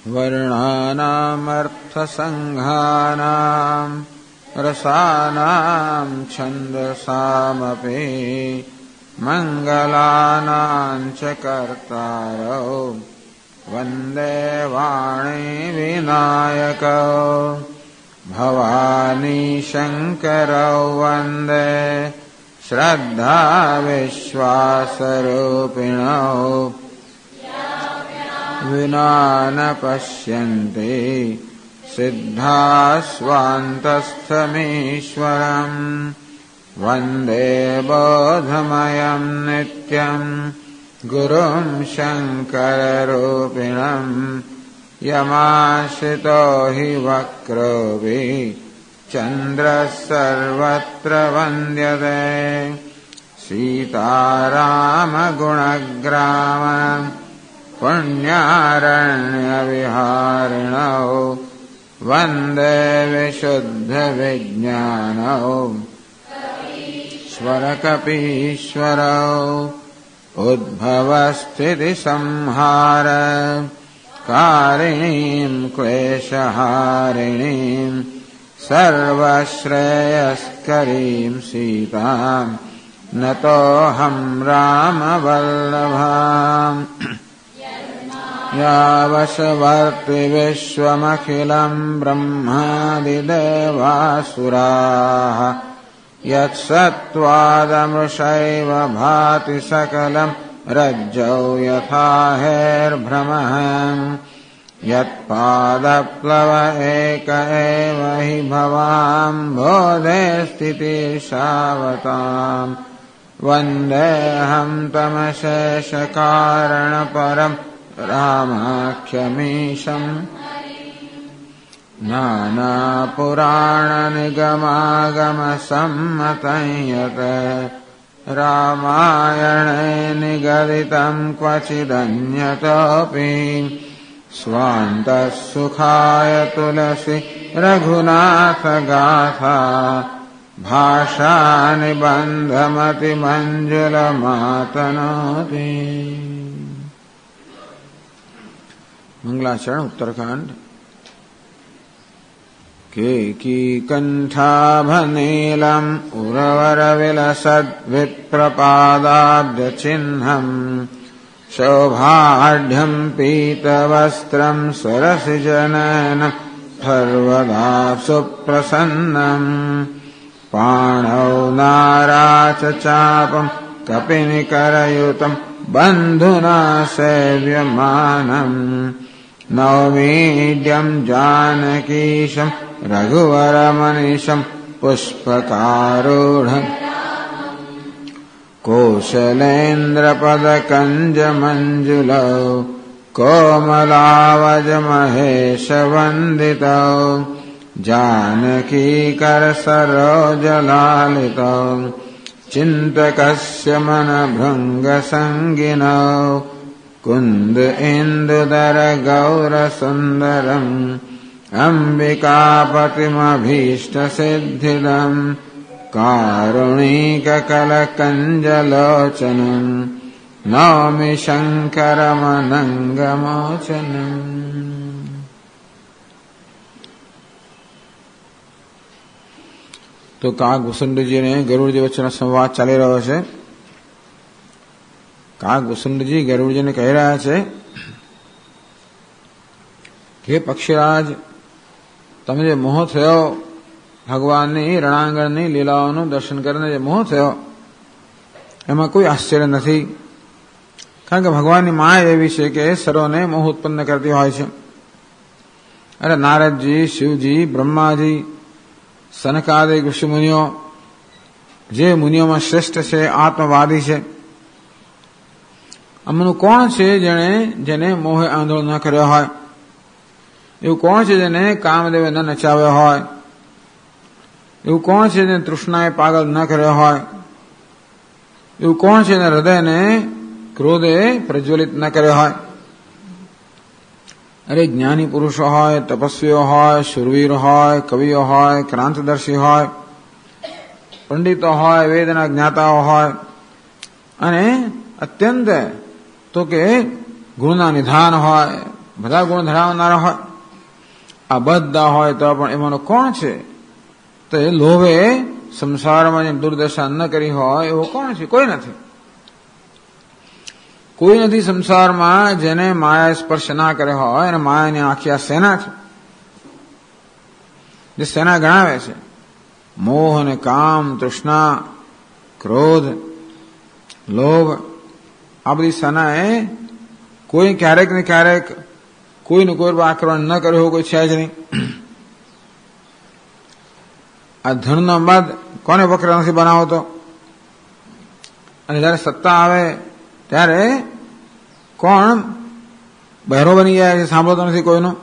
वर्णानामर्थसङ्घानाम् रसानां छन्दसामपि मङ्गलानां च कर्तारौ वन्दे वाणी विनायकौ भवानी शङ्करौ वन्दे श्रद्धा विश्वासरूपिणौ विना न पश्यन्ति सिद्धास्वान्तस्थमीश्वरम् वन्दे बोधमयम् नित्यम् गुरुं शङ्कररूपिणम् यमाश्रितो हि वक्रोऽपि चन्द्रः सर्वत्र वन्द्यते सीतारामगुणग्राम पुण्यारण्यविहारिणौ वन्दे विशुद्धविज्ञानौ स्वरकपीश्वरौ उद्भवस्थितिसंहार कारिणीं क्लेशहारिणीं सर्वश्रेयस्करीं सीतां नतोऽहं रामवल्लभाम् यावशवर्ति विश्वमखिलं ब्रह्मादिदेवासुराः यत्सत्त्वादमृषैव भाति सकलं रज्जौ यथा हेर्भ्रमः यत्पादप्लव एक एव हि भवाम्भोधे स्थितिशावताम् वन्देऽहं तमशेषकारणपरम् रामाख्यमीशम् नानापुराणनिगमागमसम्मतं यत् रामायणे निगदितं क्वचिदन्यतोऽपि स्वान्तः सुखाय तुलसी रघुनाथगाथा भाषानिबन्धमतिमञ्जुलमातनोति। मंगलाचरण उत्तरकांड। केकीकण्ठाभनीलम् उर्वरविलसद्विप्रपादाब्जचिह्नम् शोभाढ्यम् पीतवस्त्रम् सरसिजनयन सर्वदा सुप्रसन्नम् पाणौ नाराचचापम् कपिनिकरयुतम् बन्धुना सेव्यमानम् नौमीड्यम् जानकीशम् रघुवरमनिशम् पुष्पकारूढम् कोशलेन्द्रपदकञ्जमञ्जुलौ कोमलावजमहेशवन्दितौ जानकीकरसरोजलालितौ चिन्तकस्य मनभृङ्गसङ्गिनौ कुन्द इन्दुदर गौरसुन्दरम् अम्बिकापतिमभीष्टसिद्धिदम् कारुणिककलकञ्जलोचनम् नौमि शङ्करमनङ्गमोचनम्। તો કાગભૂષણજી ને ગરુડજી વચ્ચેનો સંવાદ ચાલી રહ્યો છે. કાગભૂષણજી ગરુડજીને કહી રહ્યા છે કે પક્ષીરાજ, તમે જે મોહ થયો ભગવાનની રણાંગણની લીલાઓનું દર્શન કરીને જે મોહ થયો એમાં કોઈ આશ્ચર્ય નથી, કારણ કે ભગવાનની માયા એવી છે કે સર્વને મોહ ઉત્પન્ન કરતી હોય છે. અરે નારદજી, શિવજી, બ્રહ્માજી, સનકાદિક ઋષિમુનિઓ, જે મુનિઓમાં શ્રેષ્ઠ છે, આત્મવાદી છે, આમનું કોણ છે જેને મોહે આંધળો ન કર્યો હોય? એવું કોણ છે જેને કામદેવે ન નચાવ્યો હોય? એવું કોણ છે જેને તૃષ્ણાએ પાગલ ન કર્યો હોય? એવું કોણ છે જેને હૃદયને ક્રોધે પ્રજ્વલિત ન કર્યો હોય? અરે જ્ઞાની પુરુષો હોય, તપસ્વીઓ હોય, શૂરવીર હોય, કવિઓ હોય, ક્રાંતદર્શી હોય, પંડિતો હોય, વેદના જ્ઞાતાઓ હોય અને અત્યંત તો કે ગુણના નિધાન હોય, બધા ગુણ ધરાવનારા હોય, આ બધા હોય તો પણ એમાંનો કોણ છે? તો એ લોભે સંસારમાં જેમ દુર્દશા ન કરી હોય એવો કોણ છે? કોઈ નથી. કોઈ નથી સંસારમાં જેને માયા સ્પર્શ ના કરે હોય, અને માયાની આખી આ સેના છે, જે સેના ગણાવે છે. મોહ અને કામ, તૃષ્ણા, ક્રોધ, લોભ, આ બધી સેનાએ કોઈ ક્યારેક ને ક્યારેક કોઈને કોઈ પર આક્રમણ ન કર્યું હોય કોઈ છે જ નહીં. આ ધનનો બાદ કોને વક્ર નથી બનાવતો? અને જયારે સત્તા આવે ત્યારે કોણ બહેરો બની જાય છે? સાંભળતો નથી કોઈનું.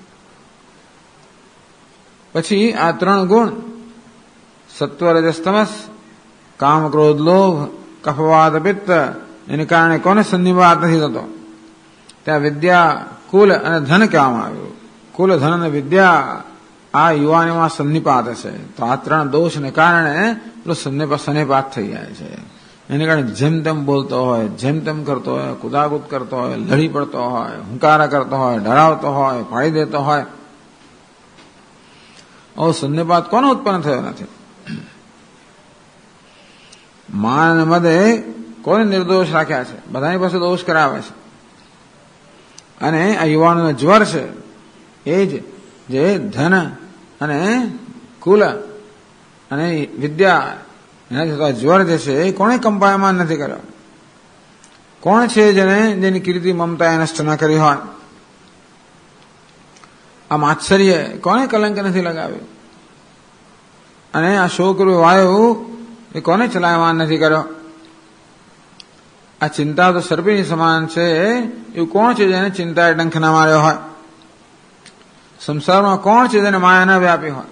પછી આ ત્રણ ગુણ સત્વ, રજસ, તમસ, કામ, ક્રોધ, લોભ, કફવાત, પિત્ત, એને કારણે કોને સન્નિપાત નથી થતો? ત્યાં વિદ્યા, કુલ અને ધન કહેવામાં આવ્યું. કુલ, ધન અને વિદ્યા આ યુવાનીમાં સન્નિપાત છે. તો આ ત્રણ દોષને કારણે પેલો સન્નિપાત થઈ જાય છે. એને કારણે જેમ તેમ બોલતો હોય, જેમ તેમ કરતો હોય, કુદાકુદ કરતો હોય, લડી પડતો હોય, હુંકારા કરતો હોય, ડરાવતો હોય, ફાડી દેતો હોય. સન્નિપાત કોનો ઉત્પન્ન થયો નથી? માન અને મદે કોને નિર્દોષ રાખ્યા છે? બધાની પાસે દોષ કરાવે છે. અને આ યુવાનોનો જ્વર છે એ જ જે ધન અને કુલ અને વિદ્યા એનાથી થતા જ્વર જે છે એ કોણે કંપાયમાન નથી કર્યો? કોણ છે જેની કીર્તિ મમતા એ નષ્ટ ન કરી હોય? આ માત્સર્ય કોને કલંક નથી લગાવ્યું? અને આ શોકરૂપ વાયુ એ કોને ચલાયમાન નથી કર્યો? આ ચિંતા તો સર્પીની સમાન છે. એવું કોણ છે જેને ચિંતાએ ડંખ ના માર્યો હોય? સંસારમાં કોણ છે જેને માયા ના વ્યાપી હોય?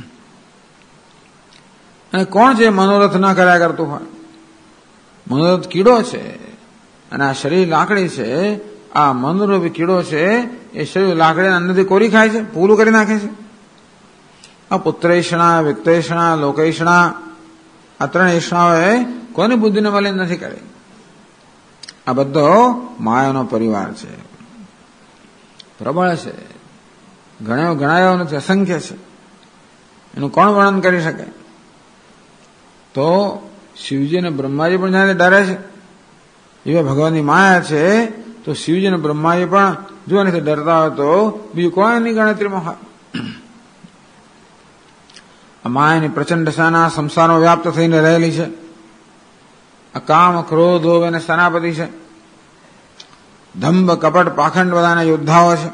અને કોણ છે મનોરથ ના કર્યા કરતું હોય? મનોરથ કીડો છે, અને આ શરીર લાકડી છે. આ મનોરૂપી કીડો છે એ શરીર લાકડીના અન્નથી કોરી ખાય છે, પૂરું કરી નાખે છે. આ પુત્રેષણા, વિત્તેષણા, લોકેષણા, આ ત્રણ એષણાઓએ કોની બુદ્ધિને મલિન નથી કરી? આ બધો માયાનો પરિવાર છે, પ્રબળ છે, ગણાયો નથી, અસંખ્ય છે. એનું કોણ વર્ણન કરી શકે? તો શિવજી અને બ્રહ્માજી પણ જાણે ડરે છે. એવા ભગવાનની માયા છે તો શિવજી અને બ્રહ્માજી પણ જો નથી ડરતા હોય તો બીજું કોઈની ગણતરીમાં હોય? આ માયાની પ્રચંડ સેના સંસારમાં વ્યાપ્ત થઈને રહેલી છે. આ કામ, ક્રોધ, લોભ અને સેનાપતિ છે. દંભ, કપટ, પાખંડ બધાના યોદ્ધાઓ છે.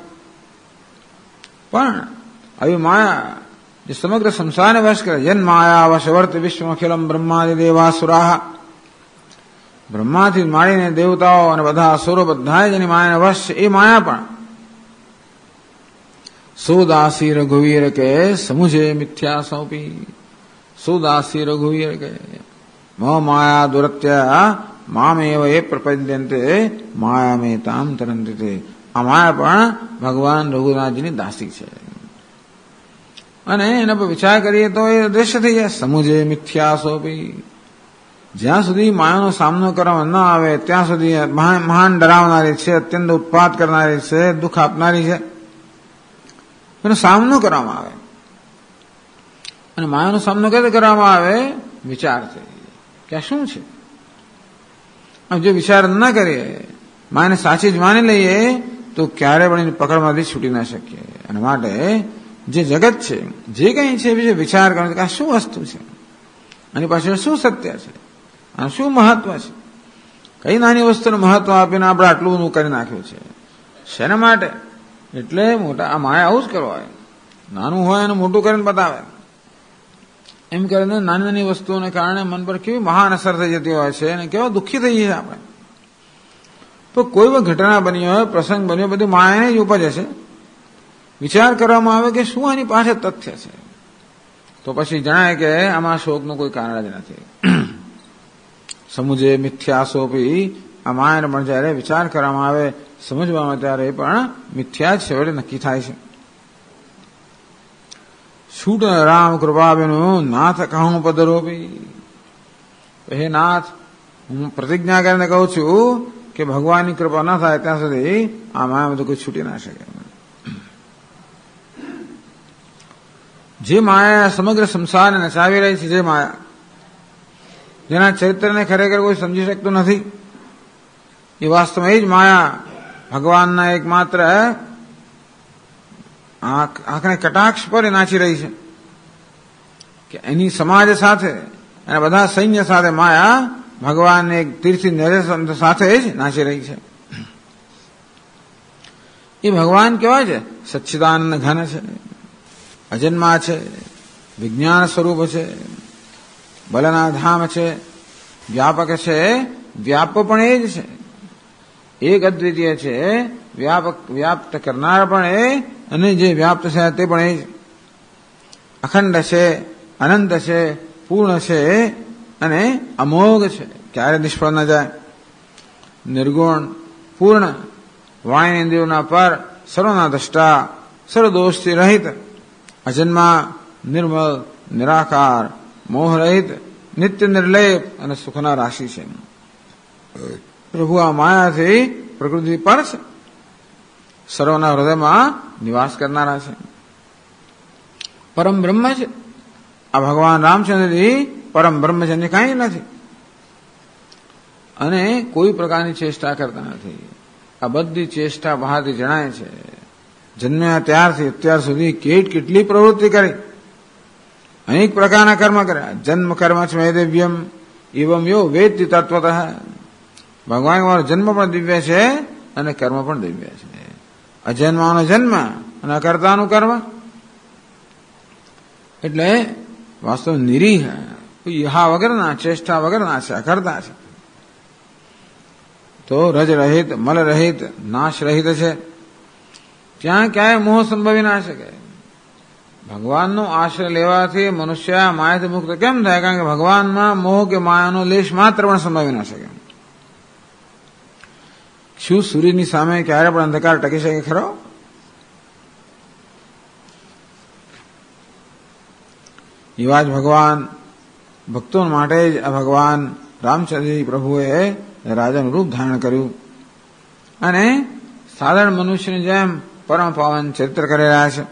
પણ આવી માયા જે સમગ્ર સંસારને વશ કરે, યન માયા વશવર્ત વિશ્વમખિલમ બ્રહ્માદિ દેવાસુરાહ, બ્રહ્માથી માંડીને દેવતાઓ અને બધા અસુરો બધા જેની માયાને વશ છે. એ માયા પણ સુદાસી રઘુવીર કે સમુજે મિથ્યા સોંપી. સુદાસી રઘુવીર કે મો માયા દુરત્યા મામેવ એ પ્રપદ્યંતે માયા મે તામ તરંતિ તે. આ માયા પણ ભગવાન રઘુનાથજીની દાસી છે. અને એના પર વિચાર કરીએ તો એ દ્રશ્ય થઈ જાય. સમુજે મિથ્યા સોપી. જ્યાં સુધી માયાનો સામનો કરવામાં ન આવે ત્યાં સુધી મહાન ડરાવનારી છે, અત્યંત ઉત્પાત કરનારી છે, દુઃખ આપનારી છે. એનો સામનો કરવામાં આવે. અને માયાનો સામનો કઈ રીતે કરવામાં આવે? વિચારથી કે શું છે. જો વિચાર ન કરીએ, માયાને સાચી જ માની લઈએ તો ક્યારે પણ એની પકડમાંથી છૂટી ન શકીએ. અને માટે જે જગત છે, જે કંઈ છે એ વિચાર કરવાનો કે આ શું વસ્તુ છે, આની પાછળ શું સત્ય છે, આ શું મહત્વ છે. કઈ નાની વસ્તુનું મહત્વ આપીને આપણે આટલું કરી નાખ્યું છે. શેના માટે? એટલે મોટા આ માયા આવું જ કરવાય. નાનું હોય અને મોટું કરીને બતાવે. એમ કરીને નાની નાની વસ્તુઓને કારણે મન પર કેવી મહાન અસર થઈ જતી હોય છે અને કેવા દુઃખી થઈ જઈએ આપણે. તો કોઈ પણ ઘટના બની હોય, પ્રસંગ બન્યો, બધું માયાને જ ઉપજે છે. વિચાર કરવામાં આવે કે શું આની પાછળ તથ્ય છે, તો પછી જણાય કે આમાં શોકનું કોઈ કારણ જ નથી. સમુજે મિથ્યા સોપી. આ માયાને પણ જયારે વિચાર કરવામાં આવે, સમજવામાં, ત્યારે પણ મિથ્યા જ છેવટે નક્કી થાય છે. છૂટ રામ કૃપાબેનું નાથ કહું પદરોપી. હે નાથ, હું પ્રતિજ્ઞા કરીને કહું છું કે ભગવાનની કૃપા ન થાય ત્યાં સુધી આ માયામાં કોઈ છૂટી ના શકે. જે માયા સમગ્ર સંસારને નચાવી રહી છે, જે માયા જેના ચરિત્રને ખરેખર કોઈ સમજી શકતું નથી, એ વાસ્તવમાં એ જ માયા ભગવાનના એકમાત્ર આંખને કટાક્ષ પર નાચી રહી છે કે એની સમાજ સાથે અને બધા સૈન્ય સાથે માયા ભગવાનને એક તીર્થી નરેશ સાથે જ નાચી રહી છે. એ ભગવાન કેવા છે? સચ્ચિદાનંદ ઘન છે, અજન્મા છે, વિજ્ઞાન સ્વરૂપ છે, બલના ધામ છે, વ્યાપક છે, વ્યાપ પણ એ જ છે, એક અદ્વિતીય છે, વ્યાપ્ત કરનાર પણ એ, અને જે વ્યાપ્ત છે તે પણ એ જ, અખંડ છે, અનંત છે, પૂર્ણ છે અને અમોઘ છે, ક્યારે નિષ્ફળ ન જાય, નિર્ગુણ, પૂર્ણ, વાણી ઇન્દ્રિયોના પર, સર્વના દ્રષ્ટા, સર્વદોષથી રહિત, અજન્મા, નિર્મલ, નિરાકાર, મોહરહિત, નિત્ય નિર્લેપ અને સુખના રાશિ છે. પ્રભુ આ માયાથી પ્રકૃતિ પર છે, સર્વના હૃદયમાં નિવાસ કરનારા છે, પરમ બ્રહ્મ છે. આ ભગવાન રામચંદ્રજી પરમ બ્રહ્મ છે, એને કાંઈ નથી અને કોઈ પ્રકારની ચેષ્ટા કરતા નથી. આ બધી ચેષ્ટા બહારથી જણાય છે. જન્મ્યા ત્યારથી અત્યાર સુધી કેટલી પ્રવૃત્તિ કરી, અનેક પ્રકારના કર્મ કર્યા. જન્મ કર્મ છે દિવ્યમ એવમ યો વેદતિ તત્વતઃ. ભગવાન મારો જન્મ પણ દિવ્ય છે અને કર્મ પણ દિવ્ય છે. અજન્માનો જન્મ અને અકર્તાનું કર્મ, એટલે વાસ્તવ નિરીહ, યહા વગરના, ચેષ્ટા વગરના છે, અકર્તા છે. તો રજ રહિત, મલ રહિત, નાશ રહિત છે. ત્યાં ક્યાંય મોહ સંભવી ના શકે. ભગવાનનો આશ્રય લેવાથી મનુષ્ય માયાથી મુક્ત કેમ થાય? કારણ કે ભગવાનમાં મોહ કે માયાનો લેશ માત્ર પણ સંભવી ના શકે. શું સૂર્યની સામે ક્યારે પણ અંધકાર ટકી શકે ખરો? એવા જ ભગવાન ભક્તો માટે જ આ ભગવાન રામચંદ્રજી પ્રભુએ રાજાનું રૂપ ધારણ કર્યું અને સાધારણ મનુષ્યની જેમ પરમ પાવન ચરિત્ર કરી રહ્યા છે.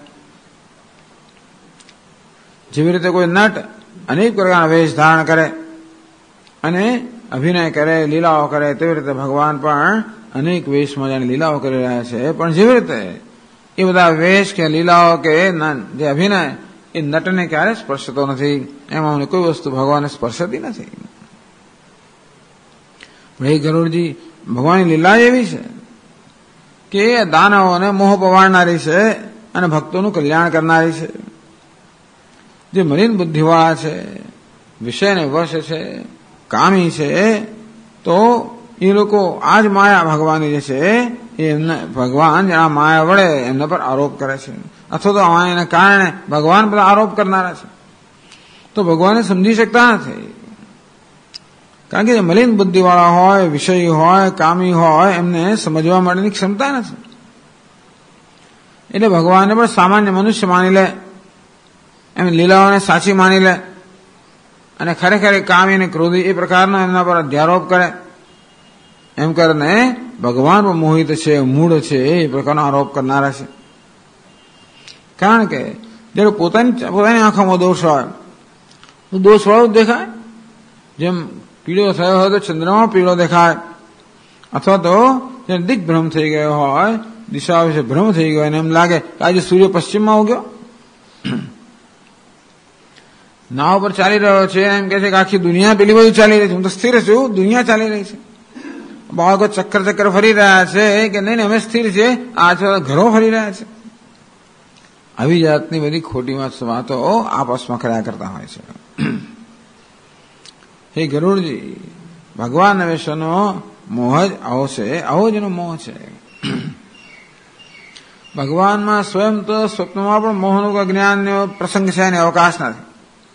જેવી રીતે કોઈ નટ અનેક પ્રકારના વેશ ધારણ કરે અને અભિનય કરે, લીલાઓ કરે, તેવી રીતે ભગવાન પણ અનેક વેશમાં જાણે લીલાઓ કરી રહ્યા છે. પણ જેવી રીતે એ બધા વેશ કે લીલાઓ કે જે અભિનય એ નટને ક્યારે સ્પર્શતો નથી, એમાં અમને કોઈ વસ્તુ ભગવાનને સ્પર્શતી નથી. હે ગરુડજી, ભગવાનની લીલા એવી છે કે દાનવોને મોહ પવાડનારી છે અને ભક્તોનું કલ્યાણ કરનારી છે. જે મલિન બુદ્ધિવાળા છે, વિષયને વશ છે, કામી છે, તો એ લોકો આ જ માયા ભગવાનની જે છે એમને ભગવાન આ માયા વડે એમના પર આરોપ કરે છે, અથવા તો માયાને કારણે ભગવાન પર આરોપ કરનારા છે. તો ભગવાનને સમજી શકતા નથી, કારણ કે મલિન બુદ્ધિવાળા હોય, વિષયી હોય, કામી હોય, એમને સમજવા માટેની ક્ષમતા નથી. એટલે ભગવાનને પણ સામાન્ય મનુષ્ય માની લે, એમ લીલાઓને સાચી માની લે અને ખરેખર કામી અને ક્રોધી એ પ્રકારનો એમના પર અધ્યારોપ કરે. એમ કરીને ભગવાન પણ મોહિત છે, મૂળ છે, એ પ્રકારનો આરોપ કરનારા છે. કારણ કે જ્યારે પોતાની આંખોમાં દોષ હોય તો દોષ વાળો જ દેખાય. જેમ પીળો થયો હોય તો ચંદ્રમાં પીળો દેખાય, અથવા તો જ્યારે દિગ્ભ્રમ થઈ ગયો હોય, દિશા વિશે ભ્રમ થઈ ગયો અને એમ લાગે કે આજે સૂર્ય પશ્ચિમમાં ઉગ્યો. નાવ પર ચાલી રહ્યો છે, એમ કે છે કે આખી દુનિયા પેલી બાજુ ચાલી રહી છે, હું તો સ્થિર છું, દુનિયા ચાલી રહી છે. બાળકો ચક્કર ફરી રહ્યા છે કે નહીં અમે સ્થિર છે, આ ઘરો ફરી રહ્યા છે. આવી જાતની બધી ખોટી વાતો આપસમાં કર્યા કરતા હોય છે. હે ગરુડજી, ભગવાનના વિષયનો મોહ જ આવો છે, આવો જ એનો મોહ છે. ભગવાનમાં સ્વયં તો સ્વપ્નમાં પણ મોહનું જ્ઞાનનો પ્રસંગ છે અને અવકાશ નથી.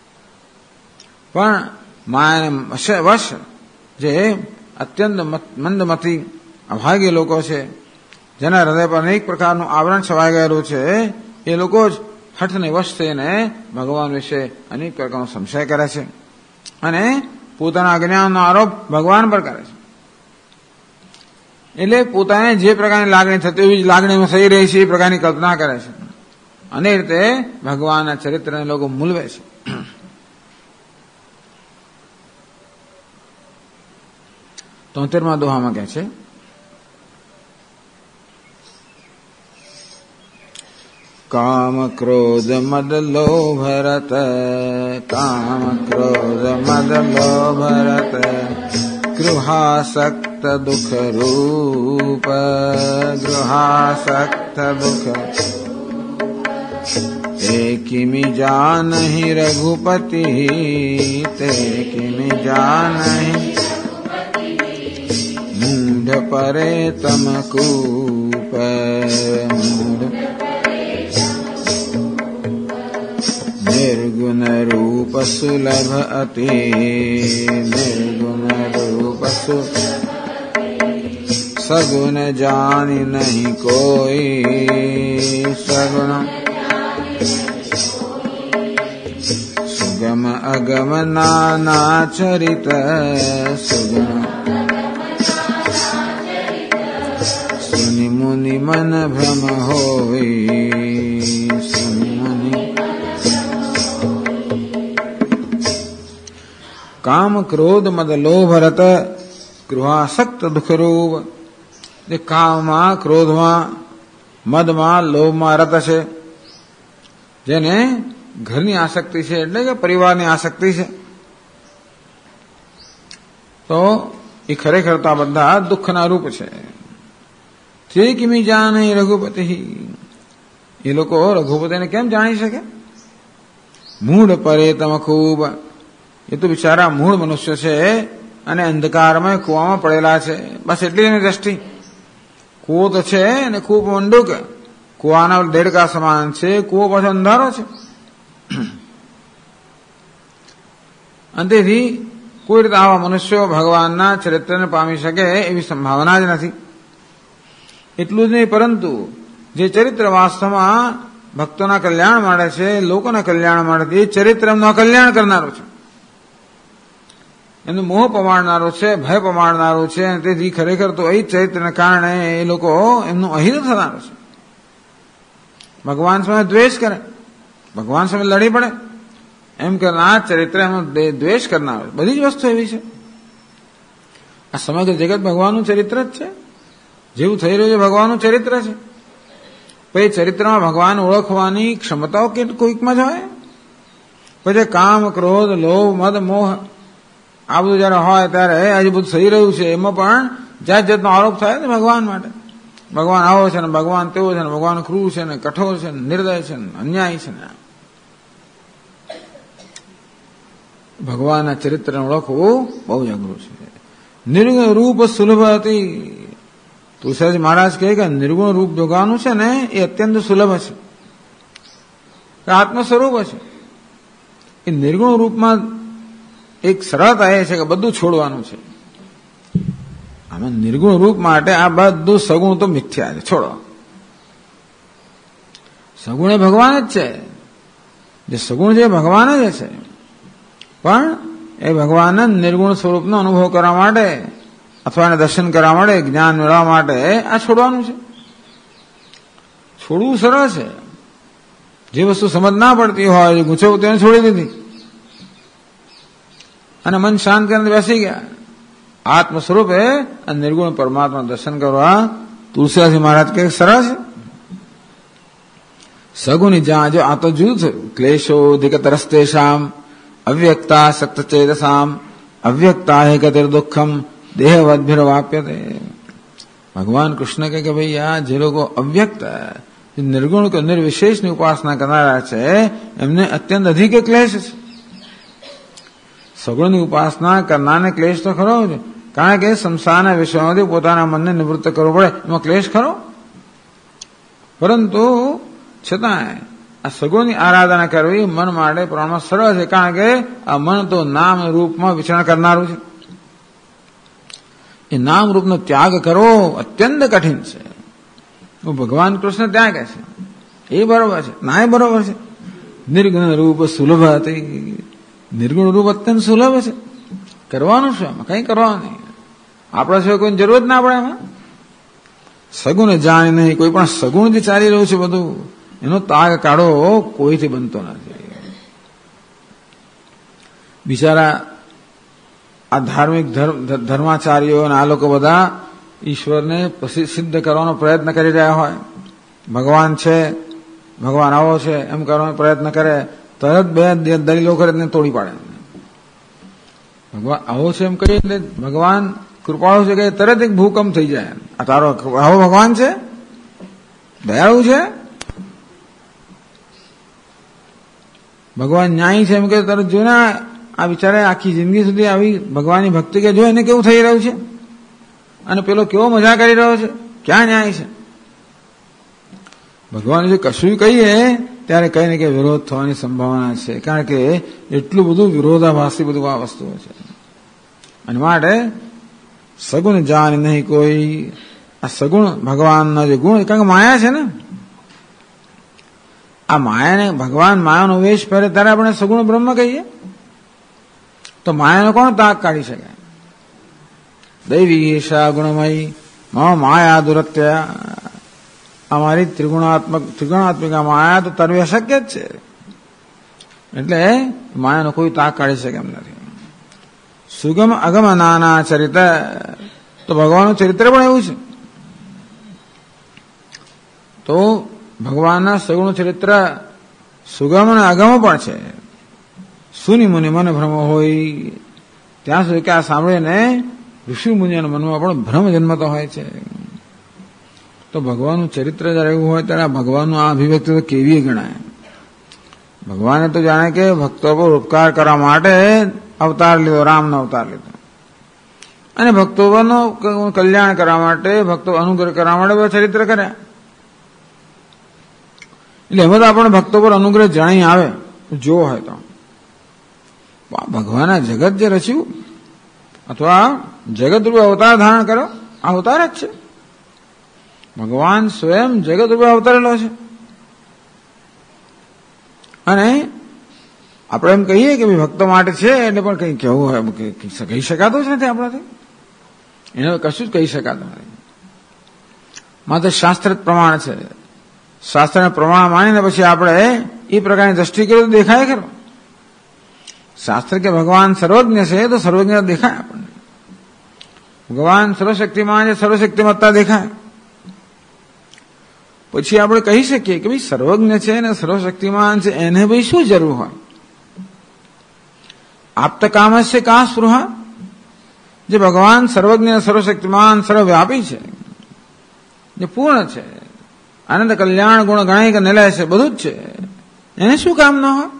પણ માયાને વશ જે અત્યંત મંદમતી અભાગી લોકો છે, જેના હૃદય પર અનેક પ્રકારનું આવરણ છવાઈ ગયેલું છે, એ લોકો જ હઠને વશ થઈને ભગવાન વિશે અનેક પ્રકારનો સંશય કરે છે અને પોતાના અજ્ઞાનનો આરોપ ભગવાન પર કરે છે. એટલે પોતાને જે પ્રકારની લાગણી થતી એવી લાગણીમાં થઈ રહી છે એ પ્રકારની કલ્પના કરે છે અને એ રીતે ભગવાનના ચરિત્રને લોકો મૂલવે છે. તોતેરમાં દોહામાં કહે છે, કામ ક્રોધ મદ લોભ રત, કામ ક્રોધ મદ લોભ રત, ગૃહાસક્ત દુઃખ રૂપ, ગૃહાસક્ત દુઃખ. તે કિમિ જાનહિ રઘુપતિ, તે કિમિ જાનહિ મૂઢ પરે તમ કૂપ, મૂઢ निर्गुण रूप सुलभ अति, निर्गुण रूप सगुण जानी नहीं कोई, सगुण सुगम अगम नाना चरित, सुगम सुनि मुनि मन भ्रम होई, सुनि मुनि. કામ ક્રોધ મદ લોભ રત ગૃહાસક્ત દુઃખરૂપ. જે કામમાં, ક્રોધમાં, મદમાં, લોભમાં રત છે, જેને ઘરની આસક્તિ છે એટલે કે પરિવારની આસક્તિ છે, તો એ ખરેખર તો આ બધા દુઃખના રૂપ છે. તે કિમિ જાને રઘુપતિ, એ લોકો રઘુપતિને કેમ જાણી શકે? મૂઢ પરે તમ ખૂબ, એ તો બિચારા મૂળ મનુષ્ય છે અને અંધકારમાં કૂવામાં પડેલા છે, બસ એટલી એની દ્રષ્ટિ. કૂવો તો છે અને ખૂબ મંડુક, કૂવાના દેડકા સમાન છે, કૂવો પાછો અંધારો છે. અને તેથી કોઈ રીતે આવા મનુષ્યો ભગવાનના ચરિત્રને પામી શકે એવી સંભાવના જ નથી. એટલું જ નહીં, પરંતુ જે ચરિત્ર વાસ્તવમાં ભક્તોના કલ્યાણ માટે છે, લોકોના કલ્યાણ માટે, એ ચરિત્ર એમનું કલ્યાણ કરનારું છે, એમનું મોહ પમાડનારો છે, ભય પમાડનારો છે, અને તેથી ખરેખર તો એ ચરિત્રને કારણે એ લોકો એમનું અહિત થનારો છે. ભગવાન સામે દ્વેષ કરે, ભગવાન સામે લડી પડે એમ કરનાર ચરિત્ર એમનો દ્વેષ કરનાર, બધી જ વસ્તુ એવી છે. આ સમગ્ર જગત ભગવાનનું ચરિત્ર જ છે, જેવું થઈ રહ્યું છે ભગવાનનું ચરિત્ર છે. પછી ચરિત્રમાં ભગવાન ઓળખવાની ક્ષમતાઓ કોઈકમાં જ હોય. પછી કામ ક્રોધ લોભ મદ મોહ આ બધું જયારે હોય ત્યારે આજે બધું થઈ રહ્યું છે, એમાં પણ જાત જાતનો આરોપ થાય ને ભગવાન માટે. ભગવાન આવો છે ને ભગવાન તેવો છે ને ભગવાન ક્રૂર છે ને કઠોર છે ને નિર્દય છે ને અન્યાયી છે ને. ભગવાનના ચરિત્રને ઓળખવું બહુ જ અઘરું છે. નિર્ગુણ રૂપ સુલભ હતી. તુલસીદાસ મહારાજ કહે કે નિર્ગુણ રૂપ જોગાનું છે ને એ અત્યંત સુલભ છે, આત્મ સ્વરૂપ છે. એ નિર્ગુણ રૂપમાં એક સરળતા એ છે કે બધું છોડવાનું છે. આમાં નિર્ગુણ રૂપ માટે આ બધું સગુણ તો મિથ્યા છે, છોડો. સગુણ એ ભગવાન જ છે, જે સગુણ છે એ ભગવાન જ છે, પણ એ ભગવાનના નિર્ગુણ સ્વરૂપનો અનુભવ કરવા માટે અથવા એને દર્શન કરવા માટે, જ્ઞાન મેળવવા માટે આ છોડવાનું છે. છોડવું સરળ છે. જે વસ્તુ સમજ ના પડતી હોય, ગૂંચવવું તેને છોડી દીધી અને મન શાંત કરીને બેસી ગયા. આત્મ સ્વરૂપે નિર્ગુણ પરમાત્મા દર્શન કરવા તુલસીદાસ મહારાજ કે સરળ છે. સગુની જ્યાં જો આ તો જુદું થયું. ક્લેશોધિકતરસ્તેષામ અવ્યક્તા સક્તચેતસામ અવ્યક્તા હે ગતિર દુઃખમ દેહવદ્ભિર્વાપ્યતે. ભગવાન કૃષ્ણ કહે કે ભાઈ આ જે લોકો અવ્યક્ત નિર્ગુણ કે નિર્વિશેષની ઉપાસના કરનારા છે એમને અત્યંત અધિક ક્લેશ છે. સગુણની ઉપાસના કરનારને ક્લેશ તો ખરો છે, કારણ કે સંસારના વિષયોમાંથી પોતાના મનને નિવૃત્ત કરવું પડે, એમાં ક્લેશ ખરો. પરંતુ છતાંય આ સગુણની આરાધના કરવી મન માટે પ્રમાણમાં સરળ છે, કારણ કે આ મન તો નામ રૂપમાં વિચરણ કરનારું છે. એ નામ રૂપનો ત્યાગ કરવો અત્યંત કઠિન છે. ભગવાન કૃષ્ણ ત્યાં કહે છે એ બરોબર છે, ના એ બરોબર છે. નિર્ગુણ રૂપ સુલભ હતી. નિર્ગુણ રૂપ અત્યંત સુલભ છે. કરવાનું શું? એમાં કંઈ કરવાનું નહીં. આપણા સિવાય કોઈની જરૂર જ ના પડે એમાં. સગુણ જાણે નહીં, કોઈ પણ સગુણ જે ચાલી રહ્યું છે બધું એનો તાગ કાઢો કોઈથી બનતો નથી. બિચારા આ ધાર્મિક ધર્માચાર્યો અને આ લોકો બધા ઈશ્વરને સિદ્ધ કરવાનો પ્રયત્ન કરી રહ્યા હોય. ભગવાન છે, ભગવાન આવો છે એમ કરવાનો પ્રયત્ન કરે, તરત બે દલીલો કરે તેને તોડી પાડે. ભગવાન આવો છે એમ કહીએ એટલે ભગવાન કૃપાળુ છે કે તરત એક ભૂકંપ થઈ જાય. આ તારો આવો ભગવાન છે, દયાળુ છે, ભગવાન ન્યાયી છે એમ કે તરત જો ને આ બિચારે આખી જિંદગી સુધી આવી ભગવાનની ભક્તિ કે જો એને કેવું થઈ રહ્યું છે અને પેલો કેવો મજા કરી રહ્યો છે, ક્યાં ન્યાય છે? ભગવાન જો કશું કહીએ ત્યારે કઈ ને કઈ વિરોધ થવાની સંભાવના છે, કારણ કે એટલું બધું વિરોધાભાસી બધું આ વસ્તુઓ છે. અને માટે સગુણ જાન નહીં કોઈ, આ સગુણ ભગવાનના જે ગુણ, કારણ કે માયા છે ને, આ માયાને ભગવાન માયાનો વેશ પહેરે ત્યારે આપણે સગુણ બ્રહ્મ કહીએ. તો માયાનો કોણ તાગ કાઢી શકે? દૈવી એશા ગુણમયી માયા દુરત્યા, અમારી ત્રિગુણાત્મિકા માયા તો તરવી અશક્ય જ છે. એટલે માયાનો કોઈ તાગ કાઢી શકે એમ નથી. સુગમ અગમ નાના ચરિત્ર, તો ભગવાનનું ચરિત્ર પણ એવું છે. તો ભગવાનના સગુણ ચરિત્ર સુગમ અને અગમ પણ છે. સુની મુનિ મન ભ્રમ હોય, ત્યાં સુધી કે આ સાંભળીને ઋષિ મુનિઓના મનમાં પણ ભ્રમ જન્મતો હોય છે. તો ભગવાનનું ચરિત્ર જયારે એવું હોય ત્યારે ભગવાનનું આ અભિવ્યક્તિ તો કેવી ગણાય? ભગવાને તો જાણે કે ભક્તો પર ઉપકાર કરવા માટે અવતાર લીધો, રામનો અવતાર લીધો, અને ભક્તોનો કલ્યાણ કરવા માટે, ભક્તો અનુગ્રહ કરવા માટે બધા ચરિત્ર કર્યા. એટલે એમાં તો આપણે ભક્તો પર અનુગ્રહ જણાઈ આવે જો હોય તો. ભગવાને જગત જે રચ્યું અથવા જગત રૂપે અવતાર ધારણ કર્યો, આ અવતાર જ છે. ભગવાન સ્વયં જગત રૂપે અવતરેલો છે. અને આપણે એમ કહીએ કે ભક્તો માટે છે એટલે પણ કંઈ કહેવું હોય કહી શકાતું જ નથી આપણાથી, એને કશું જ કહી શકાતું નથી. માત્ર શાસ્ત્ર જ પ્રમાણ છે. શાસ્ત્રને પ્રમાણ માનીને પછી આપણે એ પ્રકારની દ્રષ્ટિ કરીએ તો દેખાય ખરો. શાસ્ત્ર કે ભગવાન સર્વજ્ઞ છે તો સર્વજ્ઞ દેખાય આપણને. ભગવાન સર્વશક્તિમાન છે, સર્વશક્તિમત્તા દેખાય. પછી આપણે કહી શકીએ કે ભાઈ સર્વજ્ઞ છે ને સર્વશક્તિમાન છે, એને ભાઈ શું જરૂર હોય? આપ્તકામસ્ય કા સ્પૃહા? જે ભગવાન સર્વજ્ઞ, સર્વશક્તિમાન, સર્વવ્યાપી છે, જે પૂર્ણ છે, આનંદ કલ્યાણ ગુણ ગણાય કે નિલય છે, બધું જ છે, એને શું કામ ન હોય?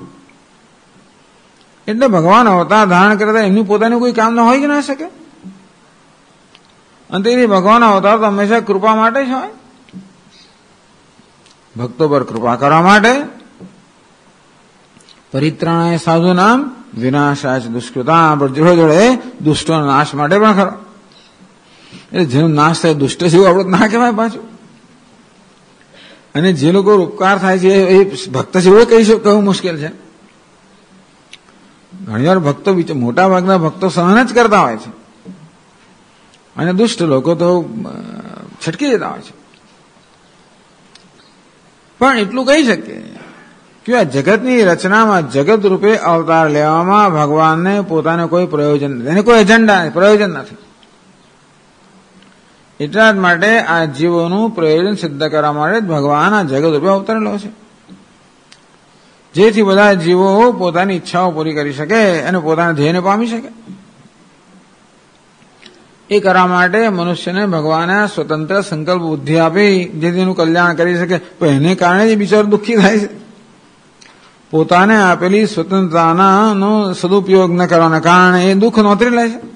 એટલે ભગવાન અવતાર ધારણ કરતા એમની પોતાની કોઈ કામ ન હોય કે ના શકે. અને તેથી ભગવાન અવતાર તો હંમેશા કૃપા માટે જ હોય, ભક્તો પર કૃપા કરવા માટે. પરિત્રાણાય સાધુ નામ વિનાશાય દુષ્કૃતા, પણ જોડે જોડે દુષ્ટોના નાશ માટે પણ ખરો. એટલે જેનો નાશ થાય દુષ્ટ જેવું આપણું ના કહેવાય પાછું. અને જે લોકો ઉપકાર થાય છે એ ભક્ત છે એવું કહું મુશ્કેલ છે. ઘણી વાર ભક્તો મોટા ભાગના ભક્તો સહન જ કરતા હોય છે, અને દુષ્ટ લોકો તો છટકી જતા હોય છે. પણ એટલું કહી શકીએ કે આ જગતની રચનામાં જગત રૂપે અવતાર લેવામાં ભગવાનને પોતાને કોઈ પ્રયોજન નથી, એને કોઈ એજન્ડા પ્રયોજન નથી. એટલા જ માટે આ જીવોનું પ્રયોજન સિદ્ધ કરવા માટે ભગવાન આ જગત રૂપે અવતરેલો છે, જેથી બધા જીવો પોતાની ઈચ્છાઓ પૂરી કરી શકે અને પોતાના ધ્યેયને પામી શકે. એ કરવા માટે મનુષ્યને ભગવાને સ્વતંત્ર સંકલ્પ બુદ્ધિ આપી જેથી એનું કલ્યાણ કરી શકે. પણ એને કારણે જ બિચારો દુઃખી થાય છે. પોતાને આપેલી સ્વતંત્રતાનો સદુપયોગ ન કરવાના કારણે એ દુઃખ નોતરી લે છે.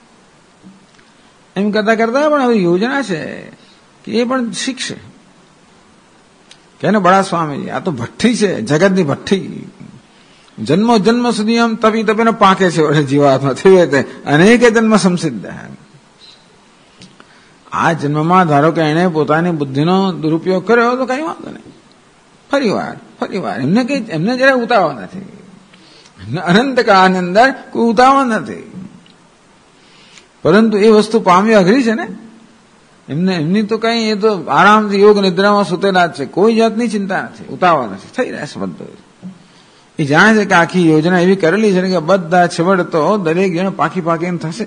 એમ કરતા કરતા પણ હવે યોજના છે કે એ પણ શીખશે કે એને બડા સ્વામીજી આ તો ભઠ્ઠી છે, જગતની ભઠ્ઠી, જન્મો જન્મ સુધી આમ તપી તપીને પાકે છે જીવાત્મા થઈ અનેક જન્મ સંસિદ્ધ. આ જન્મમાં ધારો કે એને પોતાની બુદ્ધિનો દુરુપયોગ કર્યો તો કઈ વાંધો નહીં, ફરી વાર એમને જરા ઉતાવળ નથી, એમને અનંત કાળની અંદર કોઈ ઉતાવળ નથી. પરંતુ એ વસ્તુ પામવી અઘરી છે ને. એમની તો કઈ, એ તો આરામથી યોગ નિદ્રામાં સુતેલા જ છે, કોઈ જાતની ચિંતા નથી, ઉતાવળ નથી, થઈ રહેશે બધું. એ જાણે છે કે આખી યોજના એવી કરેલી છે કે બધા છેવટ તો દરેક જણ પાકીને થશે.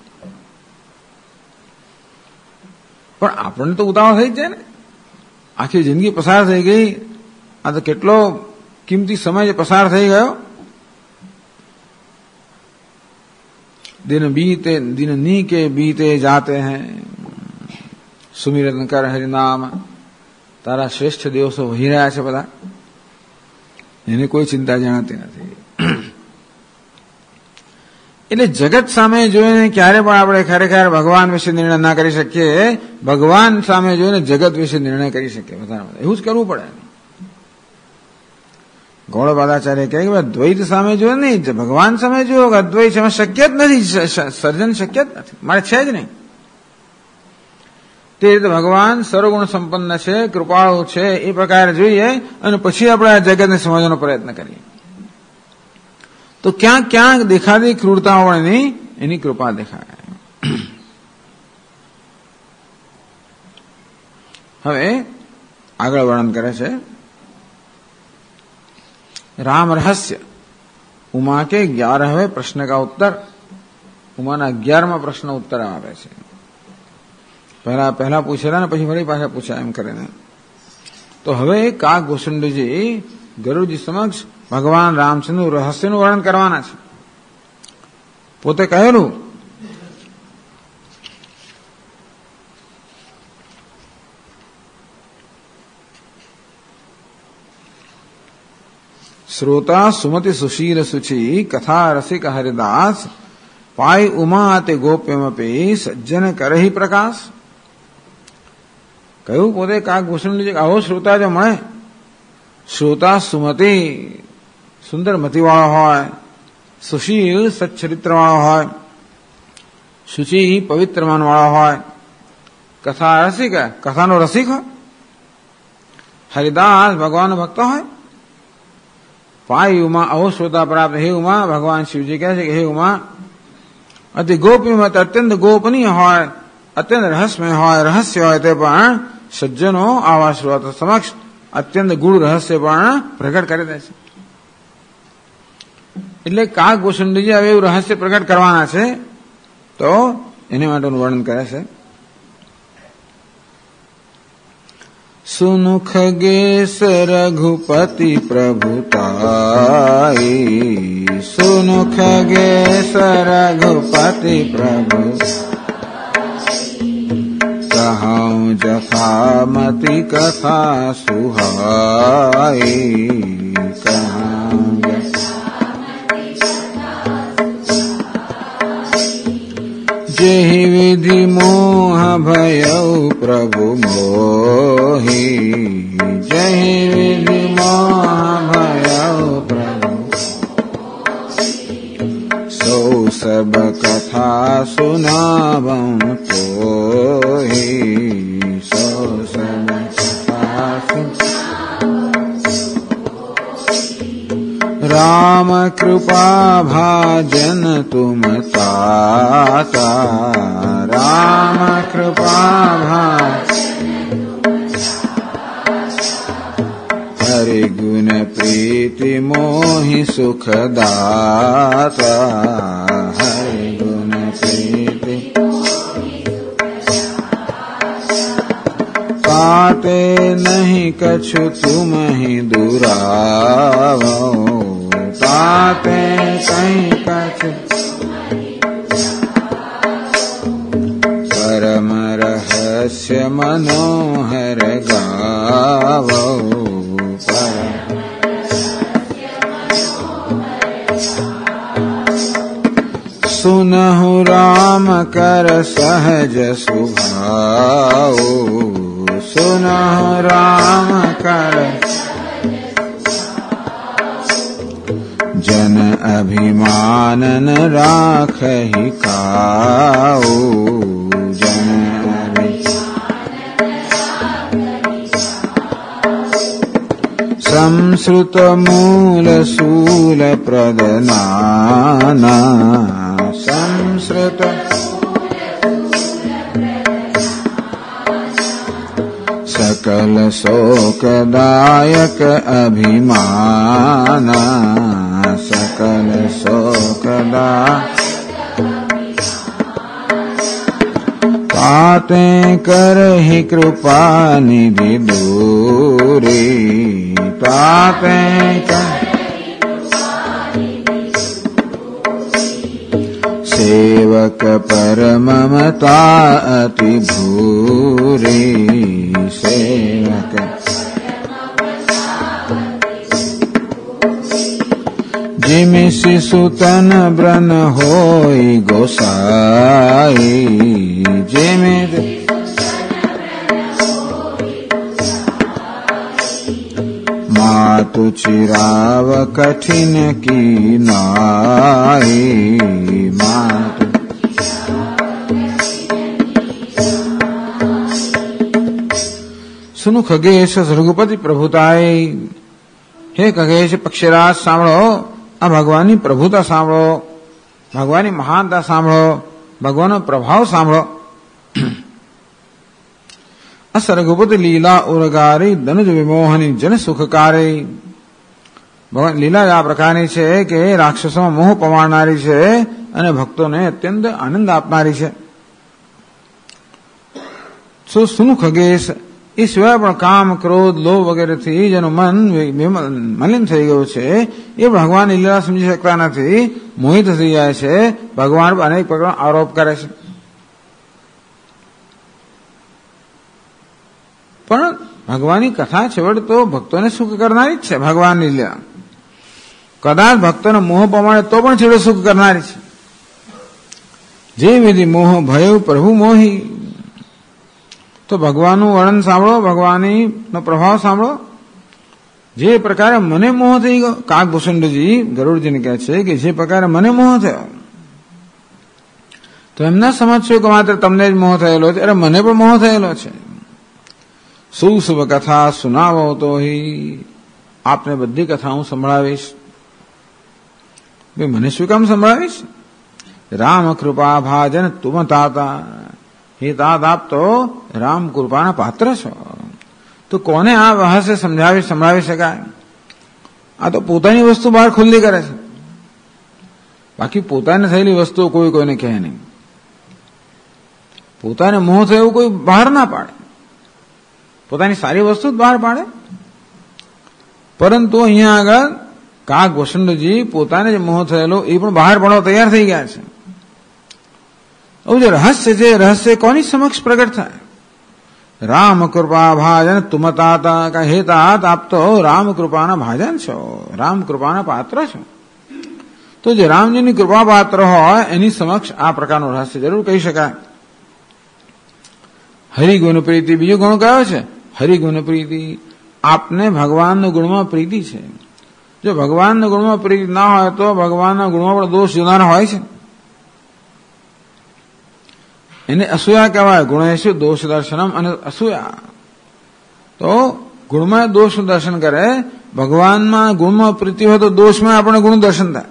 પણ આપણને તો ઉતાવળ થઈ જ જાય ને, આખી જિંદગી પસાર થઈ ગઈ, આ તો કેટલો કિંમતી સમય જે પસાર થઈ ગયો. दिन नी के बीते जाते हैं, सुमिरन कर हरिनाम. તારા શ્રેષ્ઠ દિવસો વહી રહ્યા છે બધા, એને કોઈ ચિંતા જણાતી નથી. એટલે જગત સામે જોઈને ક્યારે પણ આપણે ખરેખર ભગવાન વિશે નિર્ણય ના કરી શકીએ. ભગવાન સામે જોઈને જગત વિશે નિર્ણય કરી શકીએ. બધા એવું જ કરવું પડે. ગૌડપાદાચાર્ય કહે કે દ્વૈત સામે જોયો નહીં, ભગવાન સામે જોયો કે અદ્વૈત સામે શક્ય જ નથી, સર્જન શક્ય જ નથી, મારે છે જ નહીં. તે રીતે ભગવાન સર્વગુણ સંપન્ન છે, કૃપાળુ છે, એ પ્રકારે જોઈએ અને પછી આપણે આ જગતને સમજવાનો પ્રયત્ન કરીએ. તો ક્યાંક ક્યાંક દેખાતી ક્રૂરતા હોય એની કૃપા દેખાય. હવે આગળ વર્ણન કરે છે राम रहस्य. उमा के 11वें प्रश्न का उत्तर, उमाना 11वां प्रश्न उत्तर આવે છે. પહેલા પૂછેલા ને પછી ફરી પાછા પૂછ્યા એમ કરીને. તો હવે કાક ભૂષણજી ગરુડજી સમક્ષ ભગવાન રામચંદ્ર રહસ્યનું વર્ણન કરવાના છે. પોતે કહેલું श्रोता सुमति सुशील सुचि कथा रसिक हरिदास पाई उमा ते गोप्यमपे सज्जन करहि प्रकाश. કહ્યું પોતે કાકભૂષણજી આવો શ્રોતા જો મળે, શ્રોતા સુમતિ સુંદર મતિવાળો હોય, સુશીલ સચ્ચરિત્ર વાળો હોય, શુચિ પવિત્ર મનવાળો હોય, કથા રસિક કથાનો રસિક હોય, હરિદાસ ભગવાન ભક્ત હોય, पाई उमा अहो श्रोता प्राप्त. हे उमा, भगवान शिवजी કહે છે કે હે ઉમા, અતિ ગોપી મત અત્યંત ગોપનીય હોય, અત્યંત રહસ્યમય હોય, રહસ્ય હોય તે પણ સજ્જનો આવા શ્રોતા સમક્ષ અત્યંત ગૂઢ રહસ્ય પણ પ્રગટ કરી દે છે. એટલે કાકભૂષણજી હવે એવું રહસ્ય પ્રગટ કરવાના છે, તો એને માટેનું વર્ણન કરે છે. सुनुख गेस रघुपति प्रभुताई, सुनुख गेस रघुपति प्रभु कहूँ जथामति कथा सुहाई. जेहि विधि मोह भयउ प्रभु मोहि, जेहि विधि मोह भयउ प्रभु सो सब कथा सुनावऊँ तोहि, सो सब कथा राम कृपा भाजन तुम ताता, राम कृपा भाजन हरि गुण प्रीति मोहि सुख दाता, हरि गुण प्रीति पाते नहीं कछु तुम ही दुरावो, पाते कहीं कछु परम रहस्य मनोहर गावो. सुनहु राम कर सहज सुभाओ, सुनहु राम कर जन अभिमान न राखहि काऊ, जन संस्कृत मूल शूल प्रदनाना, संस्कृत सकल शोकदायक अभिमाना सकल शोकदायक ताते करहि कृपा निधि दूरी ताते सेवक पर ममता अति भूरी सेवक जिमि शिशुतन ब्रन होई गोसाई जिमि मातु चिराव कठिन की नाई मातु सुनु खगेश रघुपति प्रभुताए हे खगेश पक्षीराज सांभळो आ भगवाननी प्रभुता सांभळो भगवाननी महानता सांभळो भगवाननो प्रभाव सांभळो अस रघुपति लीला उरगारी धनुज विमोहनी जन सुखकारी भगवान लीला આ પ્રકારની છે કે રાક્ષસોમાં મોહ પમાડનારી છે અને ભક્તોને અત્યંત આનંદ આપનારી છે સુનું ખગેશ એ સિવાય પણ કામ ક્રોધ લોભ વગેરેથી જેનું મન મલિન થઈ ગયું છે એ ભગવાન લીલા સમજી શકતા નથી મોહિત થઈ જાય છે ભગવાન પર અનેક પ્રકારનો આરોપ કરે છે પણ ભગવાનની કથા છેવટે તો ભક્તોને સુખ કરનારી જ છે ભગવાનની લીલા કદાચ ભક્તોને મોહ પ્રમાણે તો પણ છેવટે સુખ કરનારી છે જે વિધિ મોહ ભયો પ્રભુ મોહી તો ભગવાનનું વર્ણન સાંભળો ભગવાનનો પ્રભાવ સાંભળો જે પ્રકારે મને મોહ થઈ ગયો કાગભૂષણજી ગરુડજીને કહે છે કે જે પ્રકારે મને મોહ થયો તો એમ ના સમજશો કે માત્ર તમને જ મોહ થયેલો છે અરે મને પણ મોહ થયેલો છે શુભ શુભ કથા સુનાવો તો આપને બધી કથા હું સંભળાવીશ મને શું કામ સંભળાવીશ રામ કૃપા ભાજન તુમ તાતા હે તાત આપ તો રામ કૃપાના પાત્ર છો તો કોને આ રહસ્ય સંભળાવી શકાય આ તો પોતાની વસ્તુ બહાર ખુલ્લી કરે છે બાકી પોતાને થયેલી વસ્તુ કોઈ કોઈને કહે નહીં પોતાને મોહ થયો કોઈ બહાર ના પાડે પોતાની સારી વસ્તુ જ બહાર પાડે પરંતુ અહીંયા આગળ કાગ વસંતજી પોતાને જે મોહ થયેલો એ પણ બહાર પાડવા તૈયાર થઈ ગયા છે આવું જે રહસ્ય છે રહસ્ય કોની સમક્ષ પ્રગટ થાય રામ કૃપા ભાજન તુમ તાતા હે તાત આપ તો રામ કૃપાના ભાજન છો રામ કૃપાના પાત્ર છો તો જે રામજીની કૃપા પાત્ર હોય એની સમક્ષ આ પ્રકારનું રહસ્ય જરૂર કહી શકાય હરિગુણ પ્રીતિ બીજો ગુણ કયો છે હરિગુણ પ્રીતિ આપને ભગવાનના ગુણમાં પ્રીતિ છે જો ભગવાનના ગુણમાં પ્રીતિ ના હોય તો ભગવાનના ગુણમાં પણ દોષ જોનારા હોય છે એને અસૂયા કહેવાય ગુણેશુ દોષ દર્શનમ અને અસૂયા તો ગુણમાં દોષનું દર્શન કરે ભગવાનમાં ગુણમાં પ્રીતિ હોય તો દોષમાં આપણે ગુણ દર્શન થાય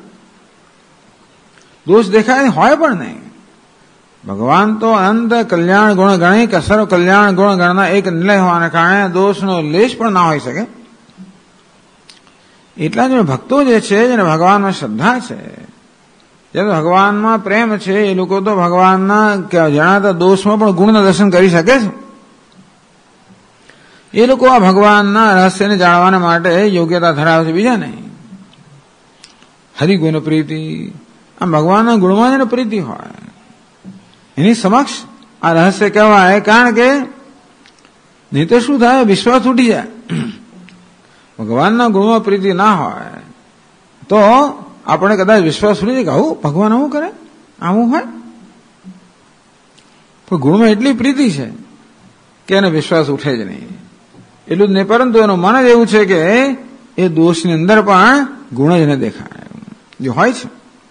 દોષ દેખાય હોય પણ નહીં ભગવાન તો અનંત કલ્યાણ ગુણ ગણી કે સર્વ કલ્યાણ ગુણ ગણના એક નિલય હોવાને કારણે દોષનો લેશ પણ ના હોઈ શકે એટલા જ ભક્તો જે છે જેને ભગવાનમાં શ્રદ્ધા છે જેને ભગવાનમાં પ્રેમ છે એ લોકો તો ભગવાનના જણાતા દોષમાં પણ ગુણના દર્શન કરી શકે છે એ લોકો આ ભગવાનના રહસ્યને જાણવાના માટે યોગ્યતા ધરાવે છે બીજા નહીં હરિગુણ પ્રીતિ આ ભગવાનના ગુણમાં જેને પ્રીતિ હોય એની સમક્ષ આ રહસ્ય કહેવાય કારણ કે નહીં તો શું થાય વિશ્વાસ તૂટી જાય ભગવાનના ગુણમાં પ્રીતિ ના હોય તો આપણે કદાચ વિશ્વાસ તૂટી જાય કે આવું ભગવાન આવું કરે આવું હોય પણ ગુણમાં એટલી પ્રીતિ છે કે એને વિશ્વાસ ઉઠે જ નહીં એટલું જ નહીં પરંતુ એનું મન જ એવું છે કે એ દોષની અંદર પણ ગુણ જ એને દેખાય જે હોય છે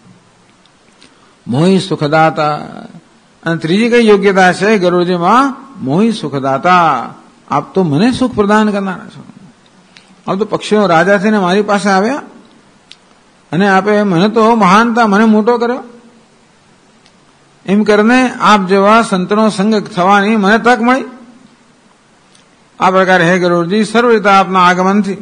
મોહી સુખદાતા અને ત્રીજી કઈ યોગ્યતા છે ગરુડજીમાં મોહી સુખદાતા આપ તો મને સુખ પ્રદાન કરનારા છો આપ તો પક્ષીઓ રાજા થઈને મારી પાસે આવ્યા અને આપે મને તો મહાનતા મને મોટો કર્યો એમ કરીને આપ જેવા સંતનો સંગ થવાની મને તક મળી આ પ્રકારે હે ગરુડજી સર્વ રીતે આપના આગમનથી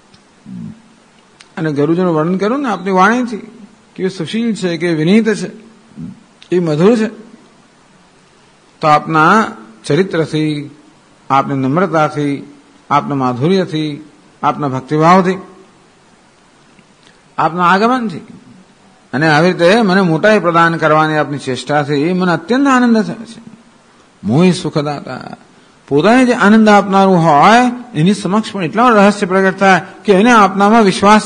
અને ગરુડજીનું વર્ણન કર્યું ને આપની વાણીથી કે સુશીલ છે, કે વિનીત છે, એ મધુર છે, તો આપના ચરિત્રથી, આપની નમ્રતાથી, આપના માધુર્યથી, આપના ભક્તિભાવથી, આપના આગમનથી અને આવી રીતે મને મોટાઈ પ્રદાન કરવાની આપની ચેષ્ટાથી મને અત્યંત આનંદ થયો છે. મોહી સુખદાતા, પોતાને જે આનંદ આપનારું હોય એની સમક્ષ પણ એટલા રહસ્ય પ્રગટ થાય કે એને આપનામાં વિશ્વાસ,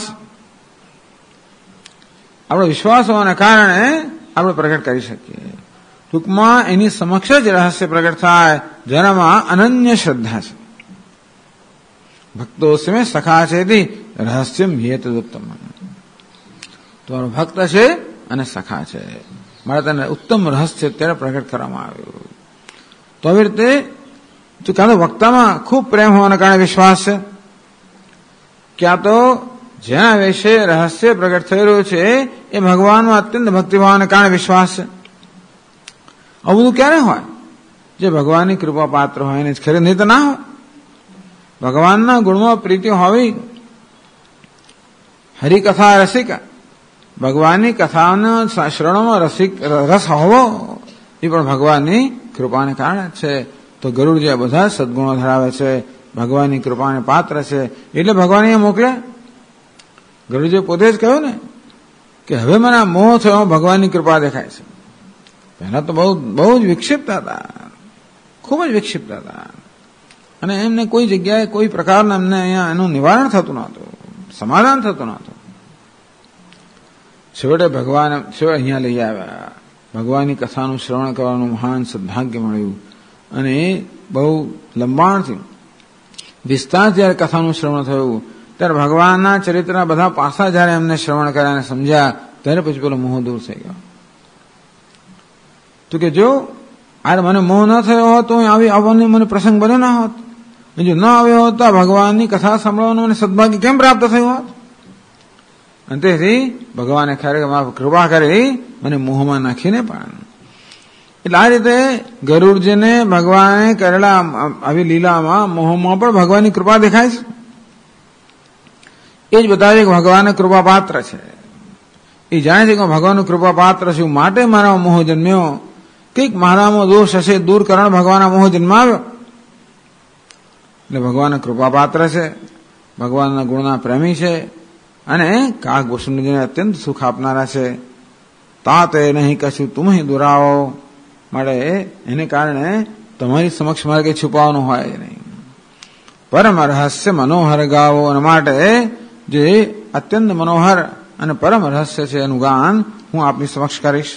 આપણો વિશ્વાસ હોવાના કારણે આપણે પ્રગટ કરી શકીએ. ટૂંકમાં એની સમક્ષ જ રહસ્ય પ્રગટ થાય જેનામાં અનન્ય શ્રદ્ધા છે. ભક્તો સ્મે સખા છે રહસ્યમ હેતુત્તમ, તમારો ભક્ત છે અને સખા છે, મારે તેને ઉત્તમ રહસ્ય અત્યારે પ્રગટ કરવામાં આવ્યું. તો આવી રીતે કાં તો વક્તામાં ખૂબ પ્રેમ હોવાના કારણે વિશ્વાસ છે, ક્યાં તો જેના વિશે રહસ્ય પ્રગટ થઈ રહ્યું છે એ ભગવાનમાં અત્યંત ભક્તિભાવને કારણે વિશ્વાસ છે. આવું બધું ક્યારે હોય? જે ભગવાનની કૃપા પાત્ર હોય એને જ ખરે, નહીં તો ના હોય. ભગવાનના ગુણમાં પ્રીતિ હોવી, હરિકથા રસિકા, ભગવાનની કથાના શ્રવણમાં રસ હોવો એ પણ ભગવાનની કૃપાને કારણે છે. તો ગરુડજી આ બધા સદગુણો ધરાવે છે, ભગવાનની કૃપાને પાત્ર છે, એટલે ભગવાન અહીંયા મોકલ્યા. ગરુડજીએ પોતે જ કહ્યું ને કે હવે મને આ મોહ થયો, ભગવાનની કૃપા દેખાય છે. પહેલા તો બહુ જ વિક્ષિપ્ત હતા, ખૂબ જ વિક્ષિપ્ત હતા, અને એમને કોઈ જગ્યાએ કોઈ પ્રકારના એમને અહીંયા એનું નિવારણ થતું નહોતું, સમાધાન થતું નહોતું. છેવટે ભગવાન અહીંયા લઈ આવ્યા. ભગવાનની કથાનું શ્રવણ કરવાનું મહાન સદભાગ્ય મળ્યું અને બહુ લંબાણથી વિસ્તારથી જયારે કથાનું શ્રવણ થયું ત્યારે ભગવાનના ચરિત્રના બધા પાસા જયારે એમને શ્રવણ કર્યા અને સમજ્યા ત્યારે પછી પેલો મોહ દૂર થઈ ગયો. તો કે જો આ મને મોહ ન થયો હોત તો આવવાનો મને પ્રસંગ બન્યો ના હોત, જો ન આવ્યો હોત તો ભગવાનની કથા સાંભળવાનું મને સદભાગ્ય કેમ પ્રાપ્ત થયું હોત? અને તેથી ભગવાને ખરેખર કૃપા કરી મને મોહમાં નાખીને પણ. એટલે આ રીતે ગરુડજીને ભગવાને કરેલા આવી લીલામાં મોહમાં પણ ભગવાનની કૃપા દેખાય છે. એ જ બતાવે કે ભગવાન કૃપા પાત્ર છે. એ જાણે છે કે ભગવાનનું કૃપા પાત્ર છું, માટે મારા મોહ જન્મ્યો. કંઈક મારામાં દોષ હશે દૂર કરવાનો ભગવાનના મોહ જન્માવ્યો. એટલે ભગવાન કૃપા પાત્ર છે, ભગવાનના ગુણના પ્રેમી છે અને કાગ વસુંધરાને અત્યંત સુખ આપનારા છે. તાતે નહીં કશું તુમ દુરાવો, માટે એને કારણે તમારી સમક્ષ મારે કંઈ છુપાવવાનું હોય નહીં. પરમ રહસ્ય મનોહર ગાવો, અને માટે જે અત્યંત મનોહર અને પરમ રહસ્ય છે એનું ગાન હું આપની સમક્ષ કરીશ.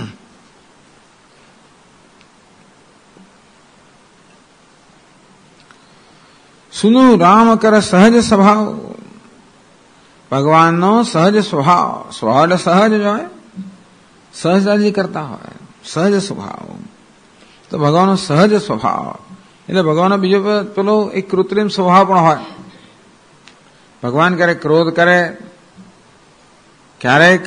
સુનું રામ કર સહજ સ્વભાવ, ભગવાનનો સહજ સ્વભાવ, સ્વભાવ સહજ જ હોય, સહજતાથી કરતા હોય, સહજ સ્વભાવ. તો ભગવાનનો સહજ સ્વભાવ એટલે ભગવાનનો બીજો પેલો એક કૃત્રિમ સ્વભાવ પણ હોય. ભગવાન ક્યારેક ક્રોધ કરે, ક્યારેક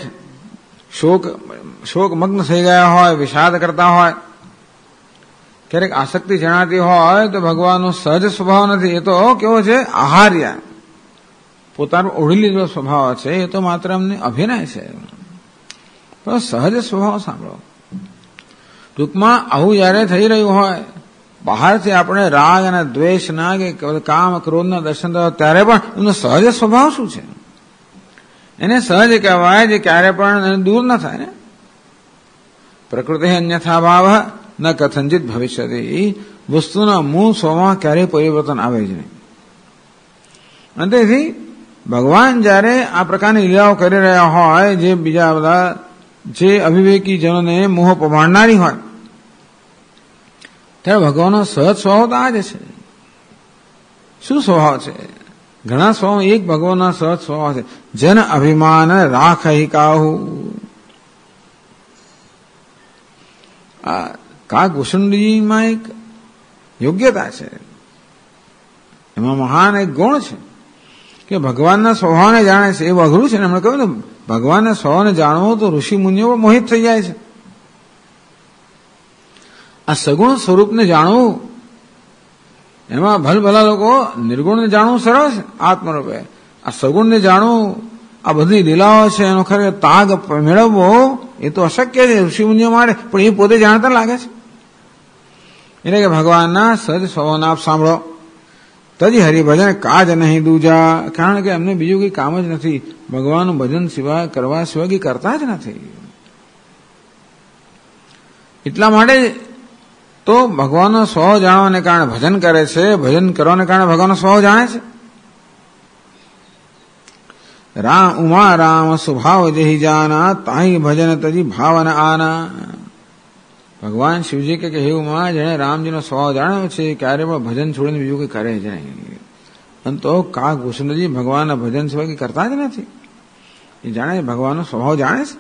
શોકમગ્ન થઈ ગયા હોય, વિષાદ કરતા હોય, ક્યારેક આસક્તિ જણાતી હોય, તો ભગવાનનો સહજ સ્વભાવ નથી. એ તો કેવો છે? આહાર્ય, પોતાનો ઓઢી લીધો સ્વભાવ છે. એ તો માત્ર અમને અભિનય છે. પણ સહજ સ્વભાવ સાંભળો. ટૂંકમાં આવું જયારે થઈ રહ્યું હોય, બહારથી આપણે રાગ અને દ્વેષના કે કામ ક્રોધના દર્શન થયો ત્યારે પણ એમનો સહજ સ્વભાવ શું છે? એને સહજ કહેવાય જે ક્યારે પણ દૂર ન થાય ને. પ્રકૃતિ અન્યથા ભાવ ન કથંચિત ભવિષ્યતિ, વસ્તુના મૂળ સ્વભાવમાં ક્યારેય પરિવર્તન આવે જ નહીં. અને તેથી ભગવાન જયારે આ પ્રકારની લીલાઓ કરી રહ્યા હોય, જે બીજા બધા જે અવિવેકી જનોને મોહ પમાડનારી હોય, ત્યારે ભગવાનનો સહજ સ્વભાવ તો આ જ છે. શું સ્વભાવ છે? ઘણા સ્વભાવ, એક ભગવાનનો સહજ સ્વભાવ છે. જન અભિમાન રાખી કાહુ. કાગ ભૂષણજીમાં એક યોગ્યતા છે, એમાં મહાન એક ગુણ છે કે ભગવાનના સ્વભાવને જાણે છે. એવું અઘરું છે ને. એમણે કહ્યું ને, ભગવાનના સ્વભાવને જાણવો તો ઋષિ મુનિઓ મોહિત થઈ જાય છે. આ સગુણ સ્વરૂપને જાણવું એમાં ભલભલા લોકો નિર્ગુણને જાણવું સરળ છે આત્મરૂપે, આ સગુણને જાણવું, આ બધી લીલાઓ છે એનો ખરેખર તાગ મેળવવો એ તો અશક્ય છે ઋષિમુનિઓ માટે, પણ એ પોતે જાણતા લાગે છે. એટલે કે ભગવાનના સજ સ્વભાવના આપ સાંભળો. તજી હરિભજન કાજ નહીં દૂજા, કારણ કે એમને બીજું કઈ કામ જ નથી, ભગવાનનું ભજન સિવાય કરવા સિવાય કઈ કરતા જ નથી. એટલા માટે તો ભગવાનનો સ્વભાવ જાણવાને કારણે ભજન કરે છે, ભજન કરવાને કારણે ભગવાનનો સ્વભાવ જાણે છે. ઉમા રામ સ્વભાવ જેહી જાના, તાહી ભજન તજી ભાવન આના. ભગવાન શિવજી કે હે ઉમા, જેને રામજીનો સ્વભાવ જાણ્યો છે ક્યારે પણ ભજન છોડીને બીજું કઈ કરે જ નહીં. અને તો કાક ભૂષણજી ભગવાનના ભજન સિવાય કઈ કરતા જ નથી. એ જાણે ભગવાનનો સ્વભાવ જાણે છે.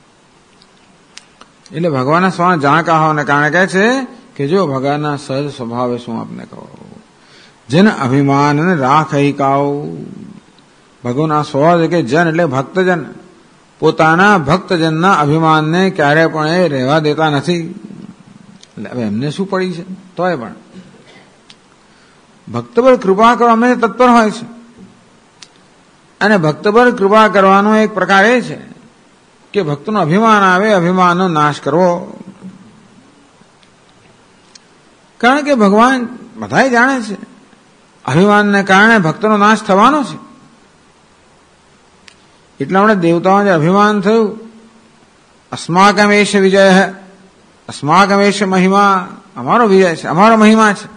એટલે ભગવાનના સ્વભાવ જાણકા હોવાને કારણે કહે છે કે જો ભગવાનના સહજ સ્વભાવે શું આપને કહો, જન અભિમાન રાખઈ કાઉ. ભગવાનના સ્વભાવ છે કે જન એટલે ભક્તજન પોતાના ભક્તજનના અભિમાનને ક્યારે પણ એ રહેવા દેતા નથી. એટલે હવે એમને શું પડી છે, તોય પણ ભક્ત પર કૃપા કરવા અમે તત્પર હોય છે. અને ભક્ત પર કૃપા કરવાનો એક પ્રકાર એ છે કે ભક્તનો અભિમાન આવે, અભિમાનનો નાશ કરવો. કારણ કે ભગવાન બધાય જાણે છે અભિમાનને કારણે ભક્તનો નાશ થવાનો છે. એટલા માટે દેવતાઓને અભિમાન થયું, અસ્માકમેશ વિજય, અસ્માકમેશ મહિમા, અમારો વિજય છે, અમારો મહિમા છે.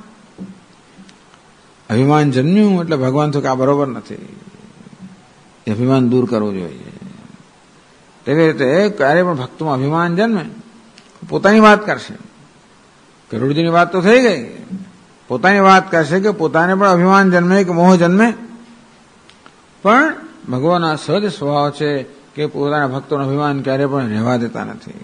અભિમાન જન્મ્યું એટલે ભગવાન તો કે આ બરોબર નથી, એ અભિમાન દૂર કરવું જોઈએ. તેવી રીતે ક્યારે પણ ભક્તોમાં અભિમાન જન્મે પોતાની વાત કરશે. ગરુડજીની વાત તો થઈ ગઈ, પોતાની વાત કરશે કે પોતાને પણ અભિમાન જન્મે કે મોહ જન્મે, પણ ભગવાનના સહજ સ્વભાવ છે કે પોતાના ભક્તોનું અભિમાન ક્યારે પણ રહેવા દેતા નથી.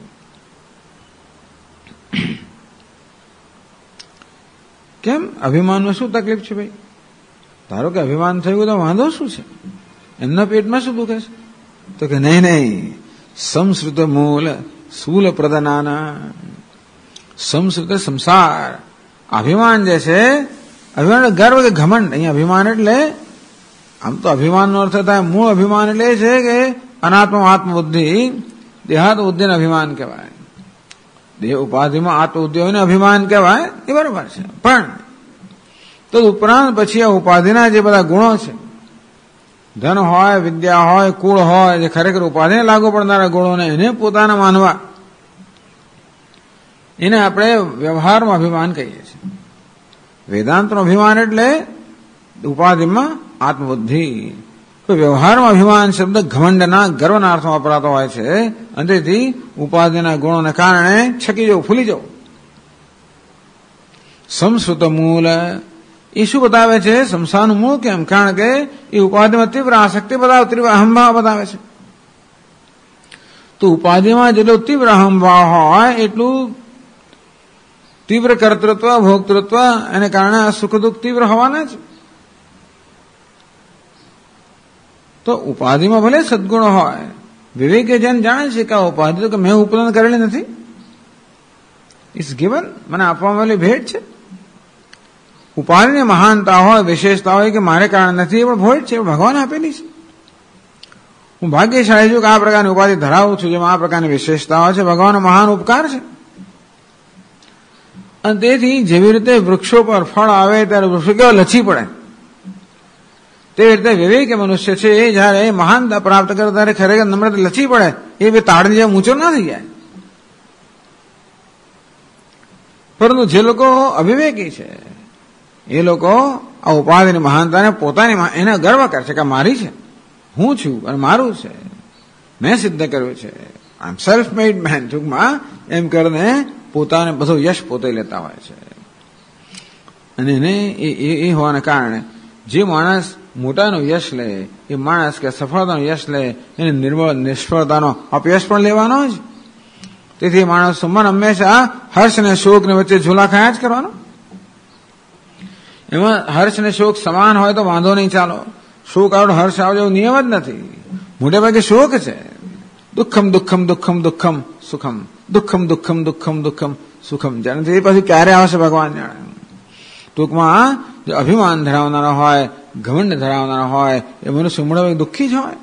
કેમ અભિમાનમાં શું તકલીફ છે ભાઈ? ધારો કે અભિમાન થયું તો વાંધો શું છે? એમના પેટમાં શું દુખે છે? તો કે નહીં નહીં, સંસ્કૃત મૂલ શૂલ પ્રદનાના. સંસ્કૃત સંસાર, અભિમાન જે છે, અભિમાન ગર્વ કે ઘમંડ. અહીંયા અભિમાન એટલે આમ તો અભિમાનનો અર્થ થાય, મૂળ અભિમાન એટલે એ છે કે અનાત્મ આત્મબુદ્ધિ, દેહાત્મ બુદ્ધિને અભિમાન કહેવાય. દેહ ઉપાધિમાં આત્મબુદ્ધિ હોય ને અભિમાન કહેવાય, એ બરોબર છે. પણ તો ઉપરાંત પછી આ ઉપાધિના જે બધા ગુણો છે, ધન હોય, વિદ્યા હોય, કુળ હોય, જે ખરેખર ઉપાધિને લાગુ પડનારા ગુણોને એને પોતાના માનવા, એને આપણે વ્યવહારમાં અભિમાન કહીએ છીએ. વેદાંતનો અભિમાન એટલે ઉપાધિમાં આત્મબુદ્ધિ. વ્યવહારમાં અભિમાન શબ્દ ઘમંડના ગર્વના અર્થમાં વપરાતો હોય છે. અને તેથી ઉપાધિના ગુણોને કારણે છકી જવું, ફૂલી જવું. સંસ્કૃત મૂળ એ શું બતાવે છે? સંસારનું મૂળ કેમ? કારણ કે એ ઉપાધિમાં તીવ્ર આસક્તિ બતાવે, તીવ્ર અહંભાવ બતાવે છે. તો ઉપાધિમાં જેટલો તીવ્ર અહંભાવ હોય એટલું તીવ્ર કર્તૃત્વ, ભોક્તૃત્વ, એને કારણે સુખ દુઃખ તીવ્ર હોવાના જ. તો ઉપાધિમાં ભલે સદગુણ હોય, વિવેકે જન જાણે છે કે આ ઉપાધિ તો કે મેં ઉપલબ્ધ કરેલી નથી, ઇટ્સ ગિવન, મને આપવામાં આવેલી ભેટ છે. ઉપાધિની મહાનતા હોય, વિશેષતા હોય કે મારે કારણ નથી, એ પણ ભેટ છે, ભગવાન આપેલી છે. હું ભાગ્યશાળી છું કે આ પ્રકારની ઉપાધિ ધરાવું છું, જેમાં આ પ્રકારની વિશેષતાઓ છે. ભગવાનનો મહાન ઉપકાર છે. અને તેથી જેવી રીતે વૃક્ષો પર ફળ આવે ત્યારે વૃક્ષો કેવા લચી પડે, તેવી રીતે વિવેક મનુષ્ય છે એ જયારે મહાનતા પ્રાપ્ત કરે ત્યારે ખરેખર નમ્રતા લચી પડે, એ બે તાળની જેમ ઊંચો ના થઈ જાય. પરંતુ જે લોકો અવિવેકી છે એ લોકો આ ઉપાધિની મહાનતાને પોતાની એને ગર્વ કરે છે કે મારી છે, હું છું અને મારું છે, મેં સિદ્ધ કર્યું છે, આઈ એમ સેલ્ફ મેડ મેન, ટૂંકમાં એમ કરીને પોતાને બધો યશ પોતે લેતા હોય છે. અને એને એ હોવાને કારણે જે માણસ મોટાનો યશ લે, એ માણસ કે સફળતાનો યશ લે, એને નિર્બળ નિષ્ફળતાનો અપયશ પણ લેવાનો જ. તેથી માણસ મન હંમેશા હર્ષ અને શોક ને વચ્ચે ઝૂલા ખાયા જ કરવાનો. એમાં હર્ષ અને શોક સમાન હોય તો વાંધો નહીં, ચાલો. શોક આવડો હર્ષ આવજો એવો નિયમ જ નથી. મોટે ભાગે શોક છે. દુઃખમ દુઃખમ દુઃખમ દુઃખમ સુખમ, દુઃખમ દુઃખમ દુઃખમ દુઃખમ સુખમ. જાણે એ પછી ક્યારે આવશે ભગવાન જાણે. ટૂંકમાં જે અભિમાન ધરાવનારા હોય, ઘમંડ ધરાવનારા હોય એ મનુષ્ય મૂળ દુઃખી જ હોય,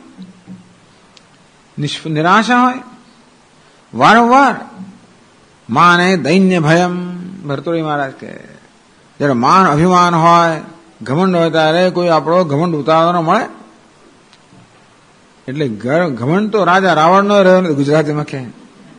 નિરાશા હોય. વારંવાર માને દૈન્ય ભયમ, ભરતુરી મહારાજ કે જયારે માન અભિમાન હોય, ઘમંડ હોય ત્યારે કોઈ આપણો ઘમંડ ઉતારવાનો મળે. એટલે ઘમંડ તો રાજા રાવણનો રહ્યો ગુજરાતીમાં કહે.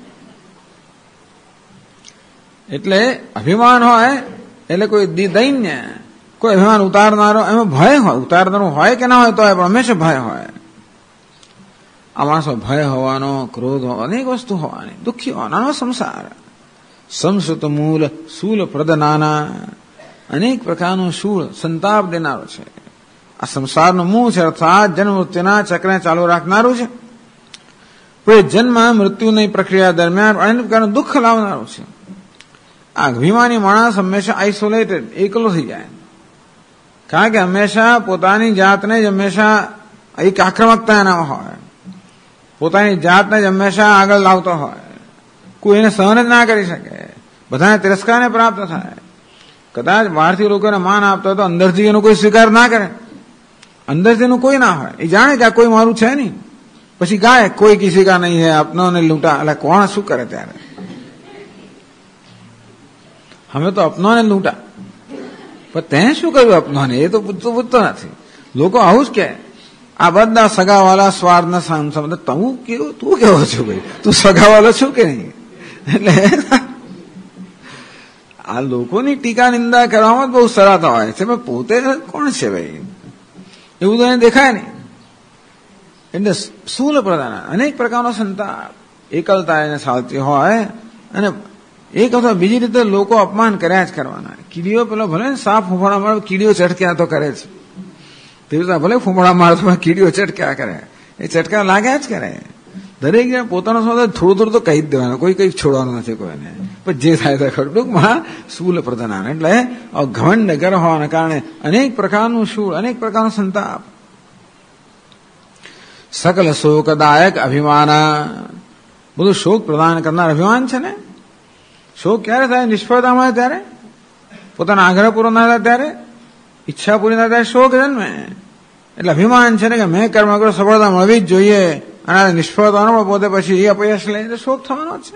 એટલે અભિમાન હોય એટલે કોઈ દૈન્ય, કોઈ અભિમાન ઉતારનારો, એમાં ભય હોય. ઉતારનારું હોય કે ના હોય તો પણ હંમેશા ભય હોય. આ માણસો ભય હોવાનો, ક્રોધ હોવાનો, અનેક વસ્તુ હોવાની, દુઃખી હોવાનો સંસાર. સંસ્કૃત મૂળ શૂલ પ્રદનાના, અનેક પ્રકારનું શૂળ સંતાપ દેનારો છે. આ સંસારનું મૂળ છે, અર્થાત જન્મ મૃત્યુના ચક્રને ચાલુ રાખનારું છે. પણ જન્મ મૃત્યુની પ્રક્રિયા દરમિયાન અનેક પ્રકારનું દુઃખ લાવનારું છે. આ અભિમાની માણસ હંમેશા આઇસોલેટેડ, એકલો થઈ જાય. કારણ કે હંમેશા પોતાની જાતને જ હંમેશા એક આક્રમકતા એના હોય, પોતાની જાતને જ હંમેશા આગળ લાવતો હોય. કોઈ એને સહન જ ના કરી શકે, બધાને તિરસ્કારને પ્રાપ્ત થાય. કદાચ બહારથી લોકોને માન આપતો હોય તો અંદરથી એનો કોઈ સ્વીકાર ના કરે, અંદરથી એનું કોઈ ના હોય. એ જાણે કે આ કોઈ મારું છે નહીં, પછી ગાય કોઈ કિસી કા નહીં હે અપનોને લૂંટા. એટલે કોણ શું કરે ત્યારે? અમે તો અપનોને લૂંટા, પણ તે શું કર્યું અપનોને? એ તો પૂછતો નથી. લોકો આવું જ કે આ બધા સગાવાલા સ્વાર્થના સામસામે. તું કેવો છો ભાઈ? તું સગાવાલો છું કે નહીં? એટલે આ લોકોની ટીકા નિંદા કરવામાં બહુ સરાતા હોય છે, પણ પોતે કોણ છે ભાઈ? એવું તો એને દેખાય નહીં. એટલે સ્થૂલ પ્રધાન અનેક પ્રકારનો સંતાપ, એકલતા એને સાલતી હોય. અને એક અથવા બીજી રીતે લોકો અપમાન કર્યા જ કરવાના. કીડીઓ પેલો ભલે સાપ ફૂંફાડા મારે, કીડીઓ ચટક્યા તો કરે છે. તેવી રીતે ભલે ફૂંફાડા મારે તો કીડીઓ ચટક્યા કરે, એ ચટકા લાગ્યા જ કરે. દરેક જણ પોતાનો સ્વાદ થોડું થોડું તો કહી જ દેવાનું, કોઈ કઈ છોડવાનું નથી કોઈને. પણ જે થાય તો ખરું. ટૂંકમાં શૂલ પ્રધાન એટલે ઘમંડ ગર હોવાના કારણે અનેક પ્રકારનું શૂળ, અનેક પ્રકારનો સંતાપ. સકલ શોકદાયક અભિમાન, બધું શોક પ્રદાન કરનાર અભિમાન છે ને. શોક ક્યારે થાય? નિષ્ફળતા મળે ત્યારે, પોતાના આગ્રહ પૂરો ના થાય ત્યારે, ઈચ્છા પૂરી ના થાય શોક જન્મે. એટલે અભિમાન છે ને કે મેં કર્મ કર્યો, સફળતા મળવી જ જોઈએ, અને નિષ્ફળતાનો પણ પોતે પછી એ અપયશ લે એટલે શોક થવાનો છે.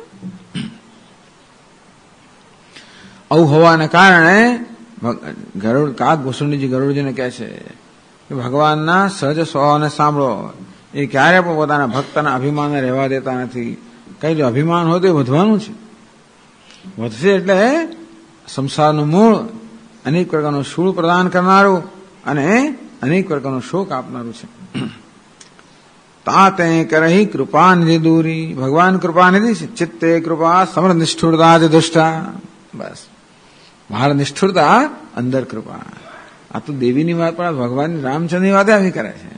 આવું હોવાને કારણે ગરુડ કાગભૂષણજી ગરુડજીને કહે છે કે ભગવાનના સહજ સ્વભાવને સાંભળો. એ ક્યારે પણ પોતાના ભક્તના અભિમાનને રહેવા દેતા નથી. કઈ જો અભિમાન હોય તો એ વધવાનું છે, વધશે એટલે સંસારનું મૂળ, અનેક પ્રકારનું શૂળ પ્રદાન કરનારું અને અનેક પ્રકારનો શોક આપનારું છે. તાતે કરહી કૃપા નિધિ દૂરી, ભગવાન કૃપા નિધિ છે. ચિત્તે કૃપા સમર નિષ્ઠુરતા જ દુષ્ટા. બસ બહાર નિષ્ઠુરતા, અંદર કૃપા. આ તો દેવીની વાત પણ ભગવાન રામચંદ્રની વાત આવી કરે છે.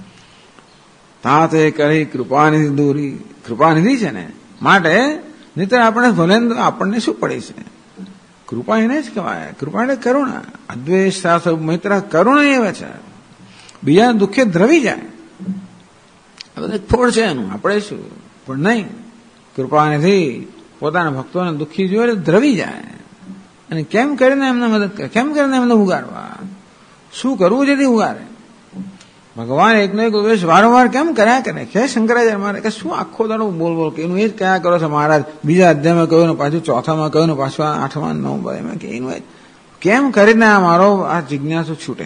તાતે કરહી કૃપા નિધિ દૂરી, કૃપા નિધિ છે ને, માટે નહીતર આપણે ભલે આપણને શું પડે છે? કૃપા એને જ કહેવાય. કૃપા એટલે કરુણા, અદ્વેષ શાસ્ત્ર મિત્ર કરુણા એવા છે. બીજા દુઃખે દ્રવી જાય, ફોડ છે એનું, આપણે શું? પણ નહીં, કૃપા નથી. પોતાના ભક્તોને દુઃખી જોયે દ્રવી જાય. અને કેમ કરીને એમને મદદ કરે, કેમ કરીને એમને ઉગારવા, શું કરવું જેથી ઉગારે? ભગવાન એકનો એક ઉપદેશ વારંવાર કેમ કર્યા કરે? કે શંકરાચાર્ય મારે કે શું આખો દાડો બોલ બોલ કે એનું એ જ કયા કરો છો મહારાજ? બીજા અધ્યાયમાં કહ્યું ને પાછું ચોથામાં કહ્યું ને પાછું 8મા 9માં કે એનું એ કેમ કરીને આ મારો આ જિજ્ઞાસુ છૂટે?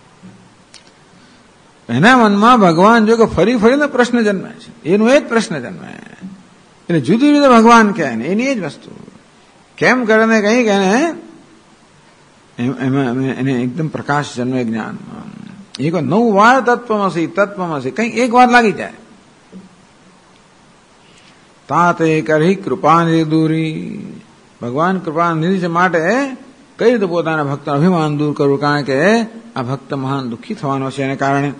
એના મનમાં ભગવાન જો કે ફરી ફરીને પ્રશ્ન જન્મે છે, એનું એ જ પ્રશ્ન જન્મે. એટલે જુદી રીતે ભગવાન કહે ને એની એ જ વસ્તુ કેમ કરીને કઈ કે એને એકદમ પ્રકાશ જન્મે જ્ઞાન. એક નવ વાર તત્વમસી કઈ એક વાર લાગી જાય. તાતે કરહી કૃપા નિધિ દૂરી, ભગવાન કૃપા નિધિ છે માટે કઈ રીતે પોતાના ભક્તનું અભિમાન દૂર કરવું? કારણ કે આ ભક્ત મહાન દુઃખી થવાનો છે. એને કારણે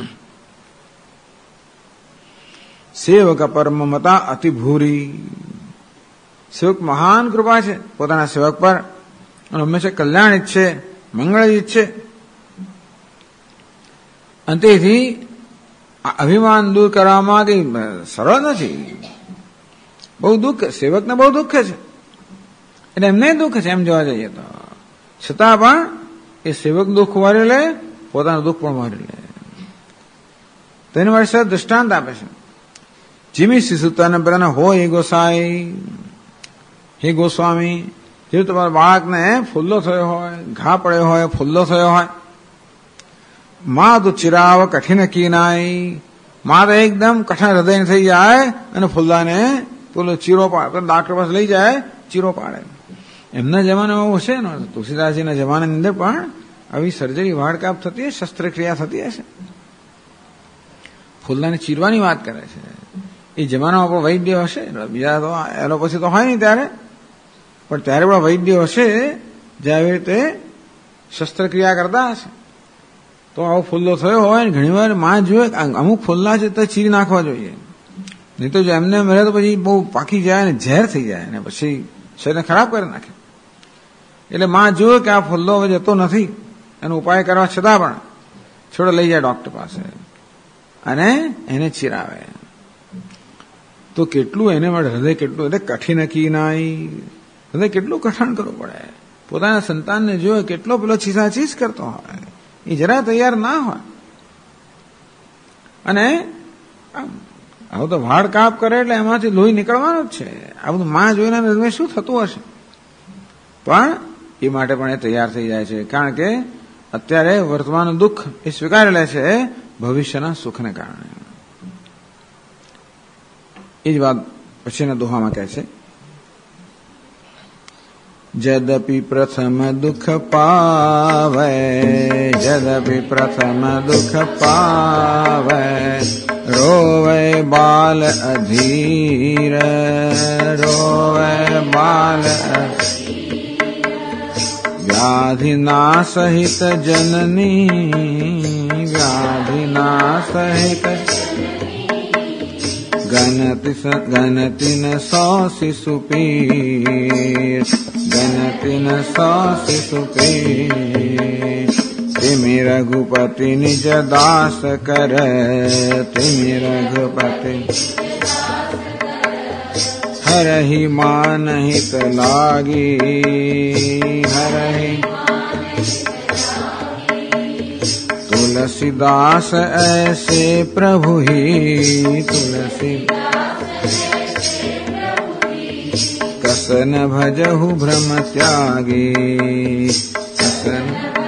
સેવક પરમમતા અતિ ભૂરી, સેવક મહાન કૃપા છે પોતાના સેવક પર, અને હંમેશા કલ્યાણ ઈચ્છે, મંગળ ઈચ્છે. અને તેથી અભિમાન દૂર કરવામાં કઈ સરળ નથી, બહુ દુઃખ, સેવકને બહુ દુઃખ છે. એટલે એમને દુઃખ છે એમ જોવા જઈએ તો. છતાં પણ એ સેવક દુઃખ વારી લે, પોતાનું દુઃખ પણ વારી લે. તેની માટે દૃષ્ટાંત આપે છે. જીમી શિશુતાને બધાને હોય એ ગોસાઈ, હે ગોસ્વામી, જે તમારા બાળકને ફુલ્લો થયો હોય, ઘા પડ્યો હોય, ફુલ્લો થયો હોય, માં તો ચિરાવ કઠિન કીનાઈ, માં તો એકદમ કઠણ હૃદય થઈ જાય અને ફુલ્લાને પેલો ચીરો પાડે, ડાક્ટર પાસે લઈ જાય, ચીરો પાડે. એમના જમાનામાં હશે ને, તુલસીદાસજીના જમાનાની અંદર પણ આવી સર્જરી, વાળકાપ થતી હશે, શસ્ત્રક્રિયા થતી હશે. ફુલ્લાને ચીરવાની વાત કરે છે. એ જમાનામાં પણ વૈદ્ય હશે, બીજા તો એલોપેથી તો હોય નહીં ત્યારે, પણ ત્યારે પણ વૈદ્ય હશે જે આવી રીતે શસ્ત્રક્રિયા કરતા હશે. તો આવો ફુલ્લો થયો હોય ને ઘણી વાર માં જોઈએ અમુક ફુલ્લા છે તો ચીરી નાખવા જોઈએ, નહીં તો જો એમને મળે તો પછી બહુ પાકી જાય ને ઝેર થઈ જાય ને પછી શરીરને ખરાબ કરી નાખે. એટલે માં જોયું કે આ ફુલ્લો હવે જતો નથી, એનો ઉપાય કરવા છતાં પણ છોડો લઈ જાય ડોક્ટર પાસે અને એને ચીરાવે. તો કેટલું એને માટે હૃદય કેટલું એટલે કઠિન કીનાઈ, હૃદય કેટલું કઠણ કરવું પડે. પોતાના સંતાનને જોયો કેટલો પેલો ચીસાચીસ કરતો હોય, એ જરા તૈયાર ના હોય. અને આવું તો વાળ કાપ કરે એટલે એમાંથી લોહી નીકળવાનું જ છે. આ બધું માં જોઈને હૃદય શું થતું હશે, પણ એ માટે પણ એ તૈયાર થઈ જાય છે. કારણ કે અત્યારે વર્તમાન દુઃખ એ સ્વીકારી લે છે ભવિષ્યના સુખને કારણે. એ જ વાત પછીના દોહામાં કહે છે, જદપી પ્રથમ દુઃખ પાવે, જદપી પ્રથમ દુઃખ પાવે, રોવે બાલ અધીર, રોવે બાલ વ્યાધિના સહિત જનની, વ્યાધિના સહિત ગનતિન સો શિશુ પીર, ગનતિન સો શિશુ પીર, તિમિ રઘુપતિ નિજ દાસ કરે, તિમિ રઘુપતિ હરહિ માન હિત લાગી, હરહિ तुलसीदास ऐसे प्रभु ही, तुलसी कसन भजहु भ्रम त्यागी, कसन.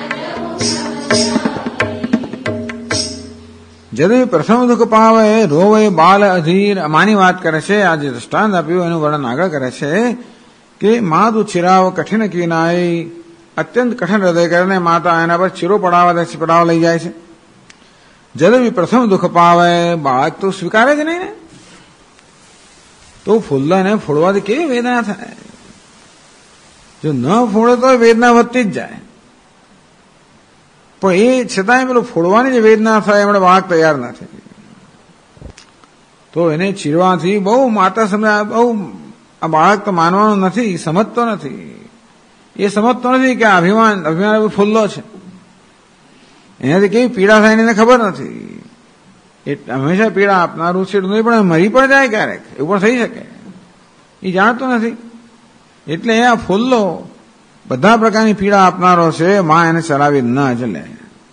जदि प्रथम दुख पावे रोवे बाल अधीर. માની વાત કરે છે, આજે દૃષ્ટાંત આપ્યું એનું વર્ણન આગળ કરે છે કે માદુ ચિરાવ કઠિન કીનાઈ, અત્યંત કઠણ હૃદય કરીને માતા એના પર ચીરો પડાવવા લઈ જાય છે. જદવી પ્રથમ દુઃખ પાવે, બાળક તો સ્વીકારે જ નહીં ને, તો ફૂલ્લાને ફોડવાથી કેવી વેદના થાય. જો ન ફોડે તો વેદના વધતી જ જાય, પણ એ છતાંય પેલું ફોડવાની જે વેદના થાય એમણે બાળક તૈયાર નથી. તો એને ચીરવાથી બહુ માતા સમય બહુ આ બાળક તો માનવાનું નથી, સમજતો નથી. એ સમજતો નથી કે અભિમાન ફૂલ્લો છે, એનાથી કેવી પીડા થાય એને ખબર નથી. એ હંમેશા પીડા આપનારું છે નહીં, પણ મરી પણ જાય ક્યારેક, એવું પણ થઈ શકે, એ જાણતો નથી. એટલે આ ફૂલ્લો બધા પ્રકારની પીડા આપનારો છે, માં એને ચલાવી ન ચલે.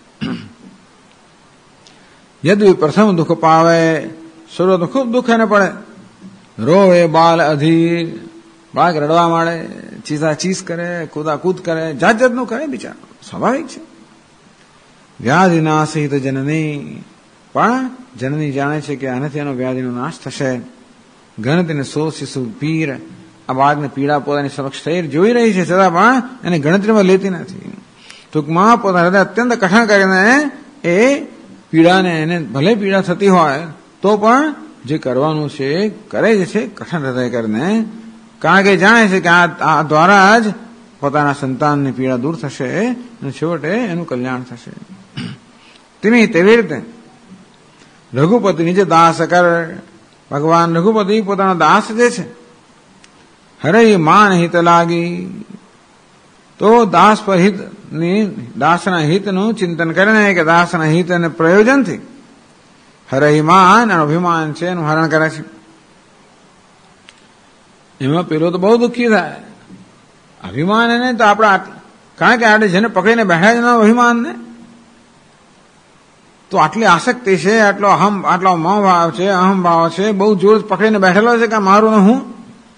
યદ્ય પ્રથમ દુઃખ પાવે, શરૂઆત ખૂબ દુઃખ એને પડે. રોવે બાલ અધીર, બાળક રડવા માંડે, ચીસાચીસ કરે, કૂદાકૂદ કરે, જાત જાતનું કરે, બિચારો સ્વાભાવિક છે. વ્યાધિના સહિત જનની, પણ જનની જાણે છે કે આનાથી એનો વ્યાધિનો નાશ થશે. ગણતરીને સો શિશુ પીર, આ બાળકને પીડા પોતાની સમક્ષ થઈ જોઈ રહી છે, છતાં પણ એને ગણતરીમાં લેતી નથી. ટૂંકમાં પોતાના હૃદય અત્યંત કઠણ કરીને એ પીડાને, એને ભલે પીડા થતી હોય તો પણ જે કરવાનું છે કરે જ છે કઠણ હૃદય કરીને. કારણ કે જાણે છે કે આ દ્વારા જ પોતાના સંતાનની પીડા દૂર થશે અને છેવટે એનું કલ્યાણ થશે. તેવી રીતે રઘુપતિની જે દાસ કર, ભગવાન રઘુપતિ પોતાના દાસ જે છે, હરે માન હિત લાગી, તો દાસ પર હિતની, દાસના હિતનું ચિંતન કરીને કે દાસના હિત અને પ્રયોજનથી હરે માન અને અભિમાન છે એનું હરણ કરે છે. એમાં પેલો તો બહુ દુઃખી થાય. અભિમાન એને તો આપણા કારણ કે આ જેને પકડીને બેઠા છે અભિમાનને, તો આટલી આસક્તિ છે, આટલો મોહ ભાવ છે, અહમ ભાવ છે, બહુ જોર પકડીને બેઠેલો છે કે મારું ને હું,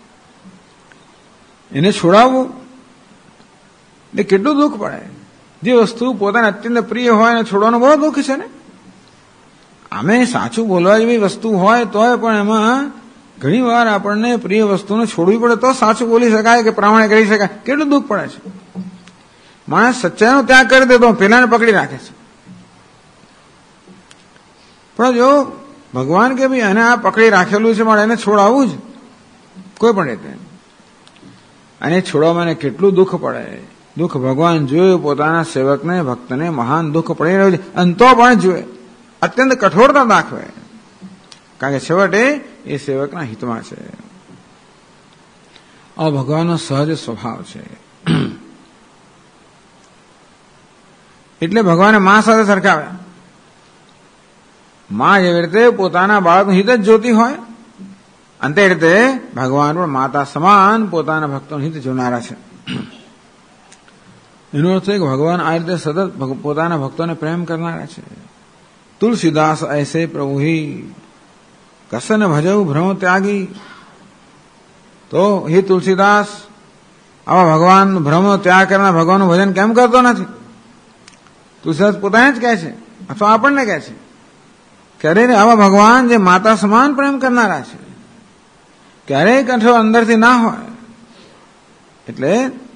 એને છોડાવવું એટલે કેટલું દુઃખ પડે. જે વસ્તુ પોતાને અત્યંત પ્રિય હોય એને છોડવાનું બહુ દુઃખ છે ને. આમે સાચું બોલવા જેવી વસ્તુ હોય તોય પણ એમાં ઘણી વાર આપણને પ્રિય વસ્તુને છોડવી પડે તો સાચું બોલી શકાય કે પ્રમાણે કરી શકાય. કેટલું દુઃખ પડે છે. માણસ સચ્ચાઈનો ત્યાગ કરી દેતો પેલાને પકડી રાખે છે. પણ જો ભગવાન કે ભાઈ એને આ પકડી રાખેલું છે મારે એને છોડાવવું જ કોઈ પણ રીતે, અને છોડવામાં એને કેટલું દુઃખ પડે. દુઃખ ભગવાન જોયું પોતાના સેવકને, ભક્તને મહાન દુઃખ પડી રહ્યું છે, અને તો પણ જોયે અત્યંત કઠોરતા દાખવે, કારણ કે છેવટે એ સેવકના હિતમાં છે. આ ભગવાનનો સહજ સ્વભાવ છે. એટલે ભગવાને મા સાથે સરખાવ્યા. મા જેવી રીતે પોતાના બાળકનું હિત જ જોતી હોય, અને તે રીતે ભગવાન પણ માતા સમાન પોતાના ભક્તોનું હિત જોનારા છે. એનો અર્થ છે કે ભગવાન આ રીતે સતત પોતાના ભક્તોને પ્રેમ કરનારા છે. તુલસીદાસ ऐसे प्रभु ही कसन भजऊ भ्रम त्यागी. તો હે તુલસીદાસ, આવા ભગવાન ભ્રમ ત્યાગ કરનાર ભગવાનનું ભજન કેમ કરતો નથી? તુલસીદાસ પોતાને જ કહે છે અથવા આપણને કહે છે ક્યારે આવા ભગવાન જે માતા સમાન પ્રેમ કરનારા છે, ક્યારેય કંઠો અંદરથી ના હોય, એટલે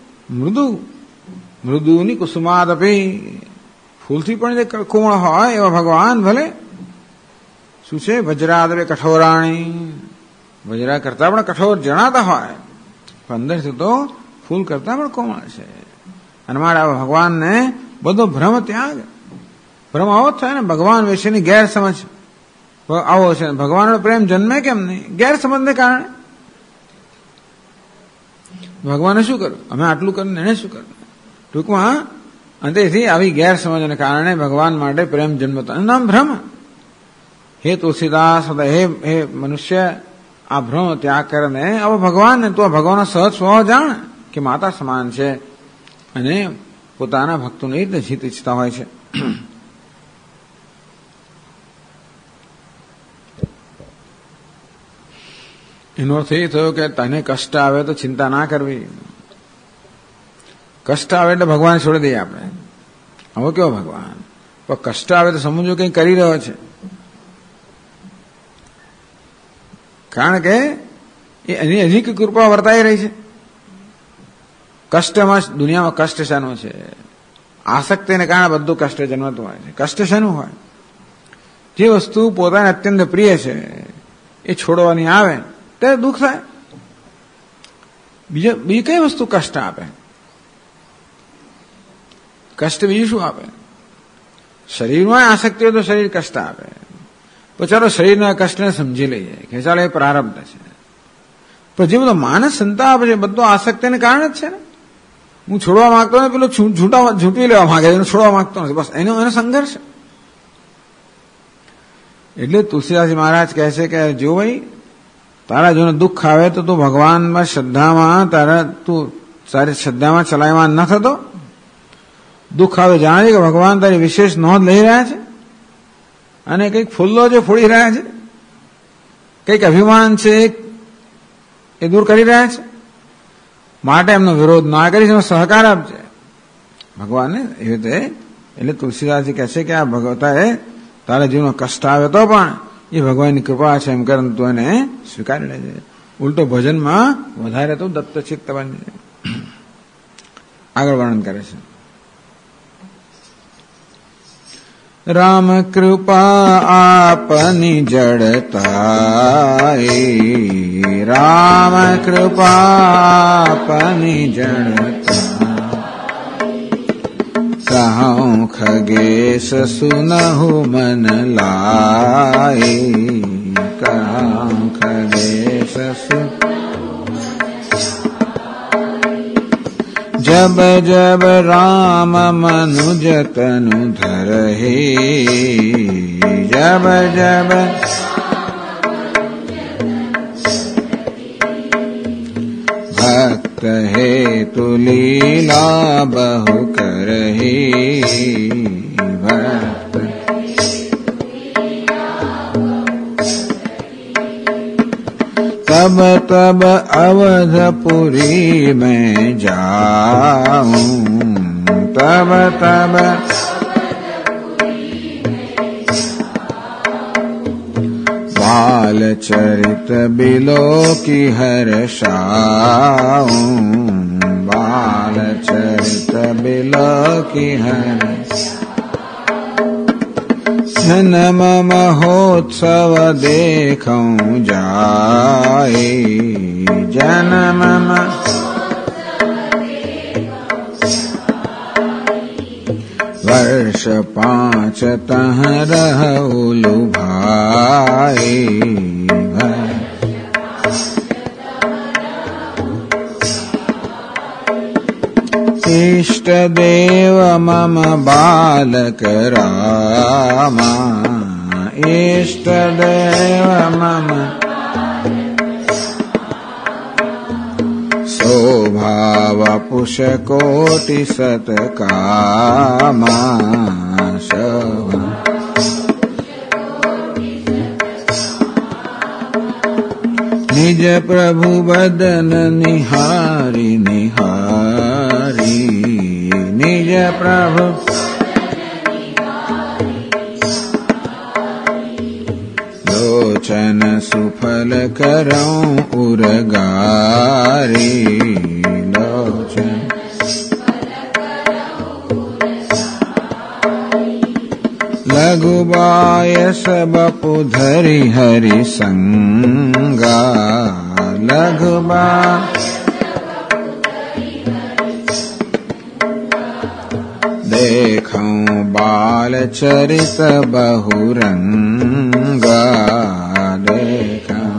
મૃદુની કુસુમાદપી, ફૂલથી પણ જે કોમળ હોય એવા ભગવાન ભલે શું છે વજ્રાદવે કઠોરાણી, વજ્રા કરતા પણ કઠોર જણાતા હોય પણ અંદરથી તો ફૂલ કરતા પણ કોમળ છે. અને મારા આવા ભગવાનને બધો ભ્રમ ત્યાગ, ભ્રમ આવો જ થાય ને ભગવાન વિશેની ગેરસમજ આવો છે. ભગવાનનો પ્રેમ જન્મે કેમ નહીં? ગેરસમજને કારણે. ભગવાને શું કર્યું? અમે આટલું કર્યું, એને શું કર્યું? ટૂંકમાં અંતેથી આવી ગેરસમજને કારણે ભગવાન માટે પ્રેમ જન્મતો નામ ભ્રમ. હે તુલસીદાસ, હે મનુષ્ય, આ ભ્રમ ત્યાગ કરીને આવો ભગવાનને તો ભગવાનનો સહજ સ્વભાવ જાણ કે માતા સમાન છે અને પોતાના ભક્તોને હિત ઈચ્છતા હોય છે. એનો અર્થ એ થયો કે તને કષ્ટ આવે તો ચિંતા ના કરવી. કષ્ટ આવે એટલે ભગવાન છોડી દઈએ આપણે. હવે કેવો ભગવાન? પણ કષ્ટ આવે તો સમજો કંઈ કરી રહ્યો છે, કારણ કે એની હજી કૃપા વર્તાઈ રહી છે. કષ્ટમાં દુનિયામાં કષ્ટ શાનું છે? આસક્તિને કારણે બધું કષ્ટ જન્મતું હોય છે. કષ્ટ શાનું હોય? જે વસ્તુ પોતાને અત્યંત પ્રિય છે એ છોડવાની આવે ત્યારે દુઃખ થાય. બીજી કઈ વસ્તુ કષ્ટ આપે? કષ્ટ બીજું શું આપે? શરીરમાં આસક્તિ હોય તો શરીર કષ્ટ આપે. તો ચાલો શરીરના કષ્ટને સમજી લઈએ કે ચાલો એ પ્રારબ્ધ છે. પણ જે બધો માનસ સંતાપ છે બધો આસક્તિને કારણે જ છે ને. હું છોડવા માંગતો નથી, પેલો ઝૂંટવી લેવા માંગે છે, છોડવા માંગતો નથી, બસ એનો સંઘર્ષ. એટલે તુલસીદાસજી મહારાજ કહે છે કે જો ભાઈ તારા જોને દુઃખ આવે તો તું ભગવાનમાં શ્રદ્ધામાં તારી શ્રદ્ધામાં ચલાયમાન ન થતો. દુઃખ આવે જાણે કે ભગવાન તારી વિશેષ નોંધ લઈ રહ્યા છે અને કંઈક ફૂલ્લો જે ફોડી રહ્યા છે, કંઈક અભિમાન છે એ દૂર કરી રહ્યા છે, માટે એમનો વિરોધ ના કરી, એનો સહકાર આપજે ભગવાનને. એવી રીતે એટલે તુલસીદાસજી કહે છે કે આ ભગવતાએ તારા જીવનમાં કષ્ટ આવે તો પણ એ ભગવાનની કૃપા છે એમ કરીને તું એને સ્વીકારી લેજે. ઉલટો ભજનમાં વધારે તો દત્તચિત્ત બનજે. આગળ વર્ણન કરે છે. રામ કૃપા આપની જડતાઈ, રામ કૃપા આપની જડતા, કહું ખગેશ સુનહુ મન લાઈ, કહું ખગેશ સુન जब जब राम मनुज तनु धरहि, जब जब भक्त भक्त हेतु लीला बहु करही भक्त तब तब अवधपुरी में जाऊं तब तब बाल चरित बिलो की हर्षाऊं बाल चरित बिलो की जन्म महोत्सव देखूं जाए जन्म वर्ष 5 तह रहु लुभाए इष्ट देव मम बालक रामा इष्ट देव मम शोभाव पुष कोटि सत कामा शोभा निज प्रभु बदन निहारी निहारी निज प्रभु लोचन सुफल करऊं उरगारी लोचन लघु बायस बपु धरि हरि संगा लघु बा देखूं बाल चरित बहुरंगा देखूं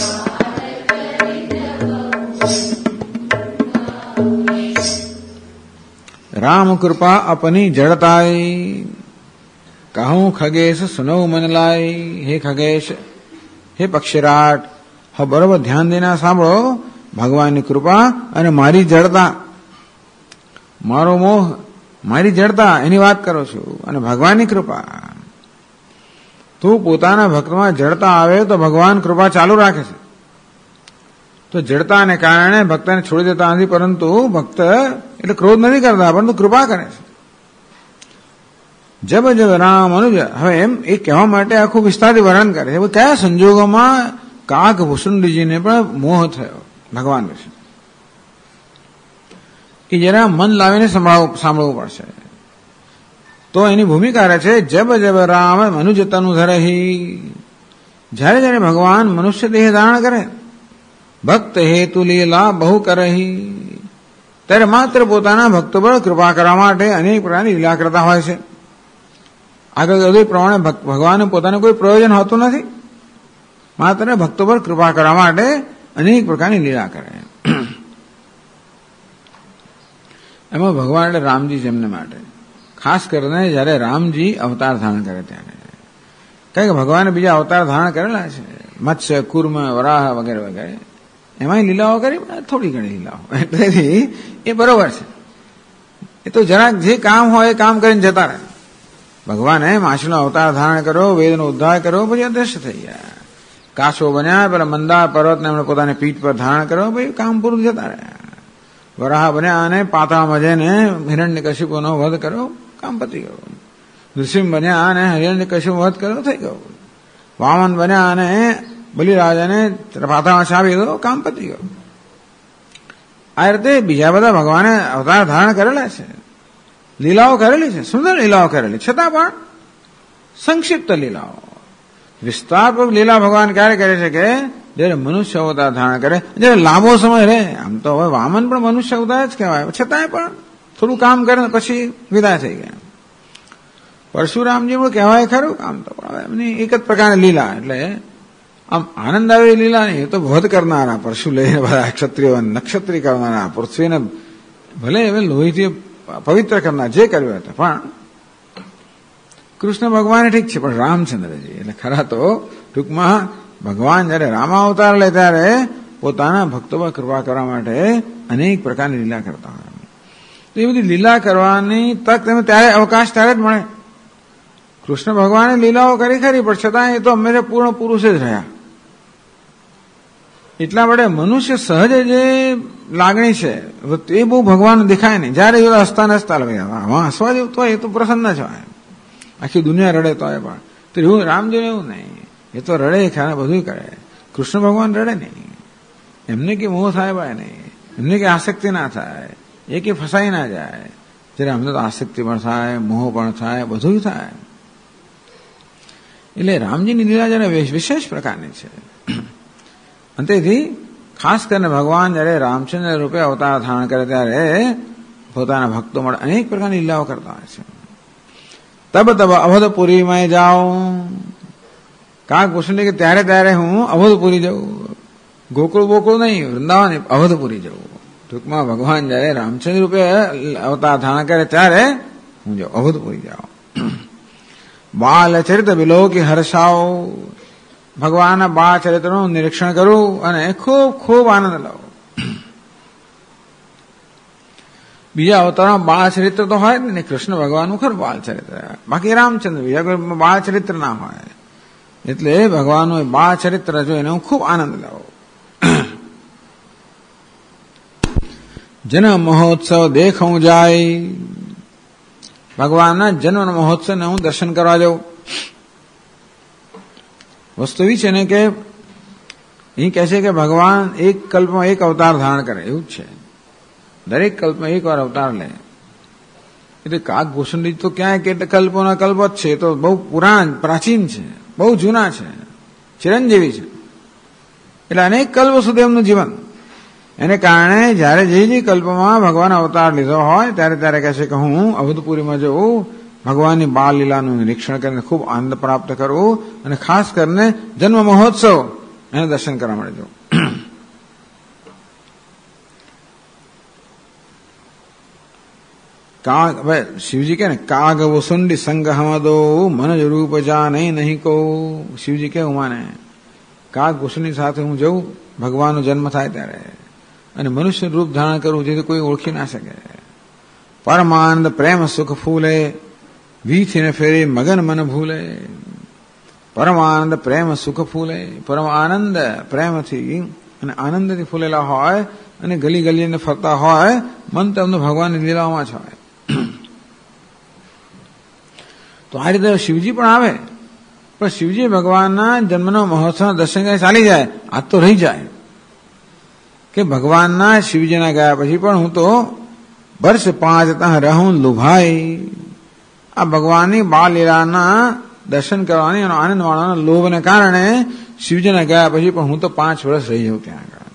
राम कृपा अपनी जड़ताई कहूं खगेश सुनो मन लाई हे खगेश हे पक्षीराट હા બરોબર ધ્યાન દેના સાંભળો ભગવાનની કૃપા અને મારી જડતા મારો મોહ મારી જડતા એની વાત કરું છું અને ભગવાનની કૃપા તું પોતાના ભક્તમાં જડતા આવે તો ભગવાન કૃપા ચાલુ રાખે છે તો જડતાને કારણે ભક્તને છોડી દેતા નથી પરંતુ ભક્ત એટલે ક્રોધ નથી કરતા પરંતુ કૃપા કરે છે જબ જબ રામ અનુજ હવે એમ એ કહેવા માટે આખું વિસ્તારથી વર્ણન કરે છે કયા સંજોગોમાં કાક ભૂષુંડીજીને પણ મોહ થયો ભગવાન વિશે એ જરા મન લાવીને સાંભળવું પડશે તો એની ભૂમિકા રહે છે જબ જબ રામ મનુજ તનુ ધરહી જ્યારે જ્યારે ભગવાન મનુષ્ય દેહ ધારણ કરે ભક્ત હેતુ લીલા બહુ કરહી ત્યારે માત્ર પોતાના ભક્તો પર કૃપા કરવા માટે અનેક પ્રકારની લીલા કરતા હોય છે આગળ એ પ્રમાણે ભગવાન પોતાને કોઈ પ્રયોજન હોતું નથી માત્ર ભક્તો પર કૃપા કરવા માટે અનેક પ્રકારની લીલા કરે એમાં ભગવાન એટલે રામજી જેમને માટે ખાસ કરીને જયારે રામજી અવતાર ધારણ કરે ત્યારે કારણ કે ભગવાને બીજા અવતાર ધારણ કરેલા છે મત્સ્ય કુર્મ વરાહ વગેરે વગેરે એમાં લીલાઓ કરી થોડી ઘણી લીલાઓ એટલેથી એ બરોબર છે એ તો જરાક જે કામ હોય એ કામ કરીને જતા રહે ભગવાને માછલીનો અવતાર ધારણ કર્યો વેદનો ઉદ્ધાર કર્યો પછી અદ્રશ્ય થઈ ગયા કાચો બન્યા પેલા મંદાર પર્વતને એમણે પોતાની પીઠ પર ધારણ કર્યો પછી કામ પૂરું જતા રહ્યા વરાહ બન્યા અને પાતાળમાં જઈને હિરણ્યકશિપુનો વધ કર્યો કામ પતી ગયું નૃસિંહ બન્યા અને હિરણ્યકશિપુનો વધ કર્યો થઈ ગયો વામન બન્યા અને બલિરાજાને પાતાળમાં ચાવી દીધો કામ પતી ગયું આ રીતે બીજા બધા ભગવાને અવતાર ધારણ કરેલા છે લીલાઓ કરેલી છે સુંદર લીલાઓ કરેલી છતાં પણ સંક્ષિપ્ત લીલાઓ વિસ્તારપૂર્વક લીલા ભગવાન ક્યારે કરે છે કે જયારે મનુષ્ય અવતાર ધારણ કરે જયારે લાંબો સમય રહે આમ તો હવે વામન પણ મનુષ્ય અવતાર જ કહેવાય છતાંય પણ થોડું કામ કરે પછી વિદાય થઈ ગયા પરશુરામજી પણ કહેવાય ખરું આમ તો એમની એક જ પ્રકારની લીલા એટલે આમ આનંદ આવે લીલા નહીં તો વધ કરનારા પરશુ લઈને બધા ક્ષત્રિયો નક્ષત્રી કરનારા પૃથ્વીને ભલે હવે લોહીથી પવિત્ર કરનાર જે કર્યું હતું પણ કૃષ્ણ ભગવાન ઠીક છે પણ રામચંદ્રજી એટલે ખરા તો ટૂંકમાં ભગવાન જયારે રામાવતાર લે ત્યારે પોતાના ભક્તો પર કૃપા કરવા માટે અનેક પ્રકારની લીલા કરતા હોય. તો એ બધી લીલા કરવાની તક તમે ત્યારે અવકાશ ત્યારે જ મળે. કૃષ્ણ ભગવાને લીલાઓ કરી ખરી, પણ છતાં એ તો હંમેશા પૂર્ણ પુરુષ જ રહ્યા. એટલા માટે મનુષ્ય સહજ જે લાગણી છે એ બહુ ભગવાન દેખાય નહીં. જયારે એ હસતા હસવા જેવું તો એ તો પ્રસન્ન જ હોય. આખી દુનિયા રડે તો એ પણ તો એવું રામજીને એવું નહીં. એ તો રડે ખાને બધું કરે. કૃષ્ણ ભગવાન રડે નહીં. એમને કે મોહ થાય ભાઈ નહીં, એમને કે આસક્તિ ના થાય, એ કે ફસાઈ ના જાય. જ્યારે અમને તો આસક્તિ પણ થાય, મોહ પણ થાય, બધું થાય. એટલે રામજીની લીલા જરા વિશેષ પ્રકારની છે. અને તેથી ખાસ કરીને ભગવાન જયારે રામચંદ્ર રૂપે અવતાર ધારણ કરે ત્યારે પોતાના ભક્તો માટે અનેક પ્રકારની લીલાઓ કરતા હોય છે. તબ તબ અવધપુરીમાં જાઉં, કાક પૂછે કે ત્યારે ત્યારે હું અવધપુરી જાઉં. ગોકુળ બોકુળ નહીં, વૃંદાવન અવધપુરી જાઉં. ટૂંકમાં ભગવાન જયારે રામચંદ્ર રૂપે અવતાર ધારણ કરે ત્યારે હું જાઉં અવધપુરી જાઉં. બાલ ચરિત્ર વિલોકી હર્ષાઓ, ભગવાનના બાળ ચરિત્રનું નિરીક્ષણ કરું અને ખૂબ ખૂબ આનંદ લઉં. બીજા અવતારમાં બાળ ચરિત્ર તો હોય ને, કૃષ્ણ ભગવાનનું ખરું બાળ ચરિત્ર, બાકી રામચંદ્ર બીજા કોઈ બાળ ચરિત્ર ના હોય. એટલે ભગવાનનું બાળ ચરિત્ર જોઈને હું ખૂબ આનંદ લઉં. જન્મ મહોત્સવ દેખું જાય, ભગવાનના જન્મ મહોત્સવને હું દર્શન કરવા જાઉં. વસ્તુ એવી છે ને કે અહીં કહે છે કે ભગવાન એક કલ્પમાં એક અવતાર ધારણ કરે, એવું જ છે. દરેક કલ્પમાં એક વાર અવતાર લે. એટલે કાકભૂષણજી તો ક્યાંય કે કલ્પોના કલ્પ જ છે, તો બહુ પ્રાચીન છે, બહુ જૂના છે, ચિરંજીવી છે. એટલે અનેક કલ્પ સુધી એમનું જીવન. એને કારણે જયારે જે કલ્પમાં ભગવાન અવતાર લીધો હોય ત્યારે ત્યારે કહે છે કે હું અવધપુરીમાં જઉં, ભગવાનની બાળ લીલાનું નિરીક્ષણ કરીને ખૂબ આનંદ પ્રાપ્ત કરવું અને ખાસ કરીને જન્મ મહોત્સવ એને દર્શન કરવા માટે જવું. શિવજી કે ને કાગ વસુંડી સંગ હમદો મનજ રૂપ જા નહીં કહું. શિવજી કે ઉમાને કાગ વસુંડી સાથે હું જઉં ભગવાનનો જન્મ થાય ત્યારે, અને મનુષ્ય રૂપ ધારણ કરવું જેથી કોઈ ઓળખી ના શકે. પરમાનંદ પ્રેમ સુખ ફૂલે, વીથીને ફેરી મગન મન ભૂલે. પરમાનંદ પ્રેમ સુખ ફૂલે, પરમ આનંદ પ્રેમથી અને આનંદથી ફૂલેલા હોય અને ગલી ગલીને ફરતા હોય, મન તો એમનું ભગવાનની લીલાઓમાં જ હોય. તો આ રીતે શિવજી પણ આવે, પણ શિવજી ભગવાનના જન્મનો મહોત્સવ દર્શન કરી ચાલી જાય, આ તો રહી જાય કે ભગવાનના શિવજીના ગયા પછી પણ હું તો વર્ષ 5 ત્યાં રહું લુભાઈ. આ ભગવાનની બાળ લીલાના દર્શન કરવાની અને આનંદ માણવાના લોભને કારણે શિવજીના ગયા પછી પણ હું તો 5 વર્ષ રહી જાઉં ત્યાં આગળ.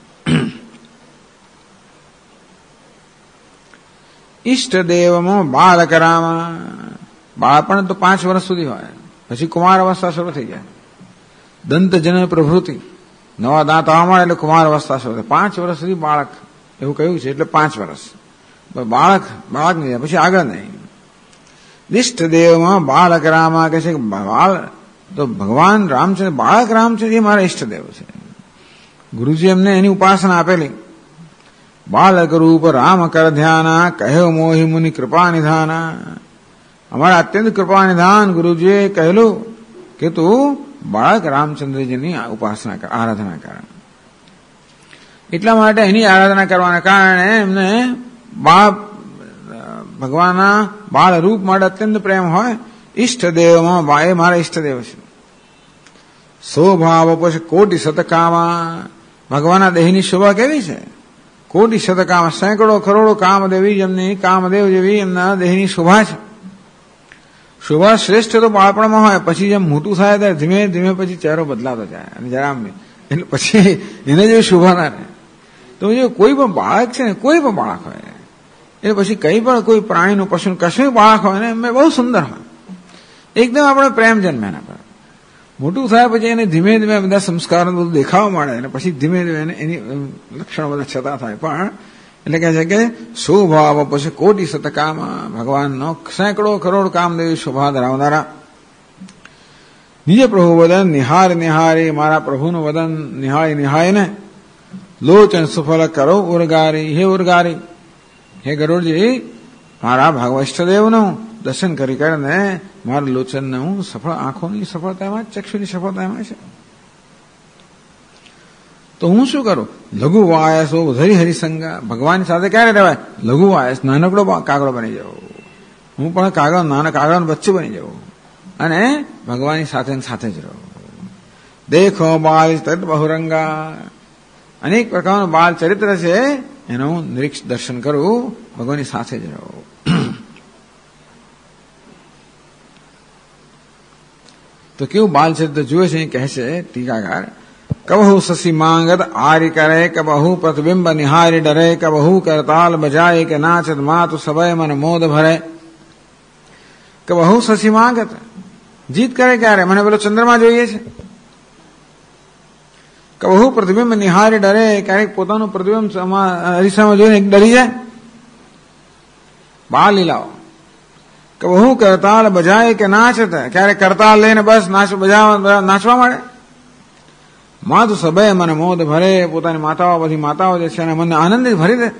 ઈષ્ટદેવમાં બાળકરામાં, બાળપણ તો 5 વર્ષ સુધી હોય, પછી કુમાર અવસ્થા શરૂ થઈ જાય. દંતજન પ્રભૃતિ, નવા દાંત આવવા મળે એટલે કુમાર અવસ્થા શરૂ થાય. 5 વર્ષ સુધી બાળક એવું કહ્યું છે, એટલે 5 વર્ષ બાળક નહીં, પછી આગળ નહીં. ઈષ્ટદેવમાં બાળક રામા કહે છે કે બાળ તો ભગવાન રામચંદ્ર, બાળક રામચંદ્ર એ મારા ઈષ્ટદેવ છે. ગુરુજી એમને એની ઉપાસના આપેલી. બાળક રૂપ રામ કર ધ્યાના, કહ્યો મોહી મુનિ કૃપા નિધાના. અમારા અત્યંત કૃપા નિધાન ગુરુજીએ કહેલું કે તું બાળક રામચંદ્રજીની ઉપાસના કર, આરાધના કર. એટલા માટે એની આરાધના કરવાના કારણે એમને ભગવાનના બાળ રૂપ માટે અત્યંત પ્રેમ હોય. ઈષ્ટદેવમાં એ મારા ઈષ્ટદેવ છે. શોભાવ પછી કોટી શતકામાં, ભગવાનના દેહની શોભા કેવી છે? કોટી શતકામાં, સેંકડો કરોડો કામદેવી જેમની, કામદેવ જેવી એમના દેહની શોભા છે. શોભા શ્રેષ્ઠ તો બાળપણમાં હોય, પછી જેમ મોટું થાય ત્યારે ધીમે ધીમે પછી ચહેરો બદલાતો જાય અને જરા એટલે પછી એને જેવી શોભા ના રહે. તો જો કોઈ પણ બાળક છે ને, કોઈ પણ બાળક હોય એટલે પછી કઈ પણ કોઈ પ્રાણીનું, પશુનું કશું બાળક હોય ને એમ બહુ સુંદર હોય, એકદમ આપણે પ્રેમ જન્મે એના પર. મોટું થાય પછી એને ધીમે ધીમે બધા સંસ્કારો બધું દેખાવા મળે અને પછી ધીમે ધીમે એની લક્ષણો બધા છતાં થાય. પણ એટલે કહે છે કે શોભાવ પછી કોટી શતકામાં, ભગવાનનો સેંકડો કરોડ કામદેવી શોભા ધરાવનારા. નિજ પ્રભુ વદન નિહાર નિહારી, મારા પ્રભુનું વદન નિહાળી નિહાળીને લોચન સુફળ કરો ઉર્ગારી. હે ઉર્ગારી, હે ગરુડજી, મારા ભાગવત ઇષ્ટદેવનું દર્શન કરી કરીને મારા લોચનને હું સફળ, આંખોની સફળતામાં, ચક્ષુની સફળતામાં છે. તો હું શું કરું? લઘુ વાયસો ધરી હરિસંગા. ભગવાન સાથે ક્યારે રહેવાય? લઘુ વાયસ, નાનકડો કાગડો બની જવો. હું પણ કાગડો, નાના કાગડાનું બચ્ચું બની જવું અને ભગવાનની સાથે જ રહું. દેખો બાલ ચરિત્ર બહુરંગા. અનેક પ્રકારનું બાલ ચરિત્ર છે, એનું નિરીક્ષ દર્શન કરું, ભગવાનની સાથે જ રહું. તો કેવું બાલ ચરિત્ર જુએ છે? કહે છે ટીકાકાર, કબહુ શશી માંગત આરી કરે, કબહુ પ્રતિબિંબ નિહારી ડરે, કબહુ કરતાલ બજાય કે નાચત માતુ સભય મન મોદ ભરે. કબહુ શશી માંગત, જીત કરે ક્યારે? મને પેલો ચંદ્રમા જોઈએ છે. કબહુ પ્રતિબિંબ નિહારી ડરે, ક્યારેક પોતાનું પ્રતિબિંબ અરીસામાં જોઈને ડરી જાય. બાળ લીલાઓ. કબહુ કરતાલ બજાય કે નાચત, ક્યારેક કરતાલ લઈને બસ નાચવા માંડે. માતુ સભય મને મોદ ભરે, પોતાની માતાઓ, બધી માતાઓ જે છે એને મને આનંદિત ભરી દે.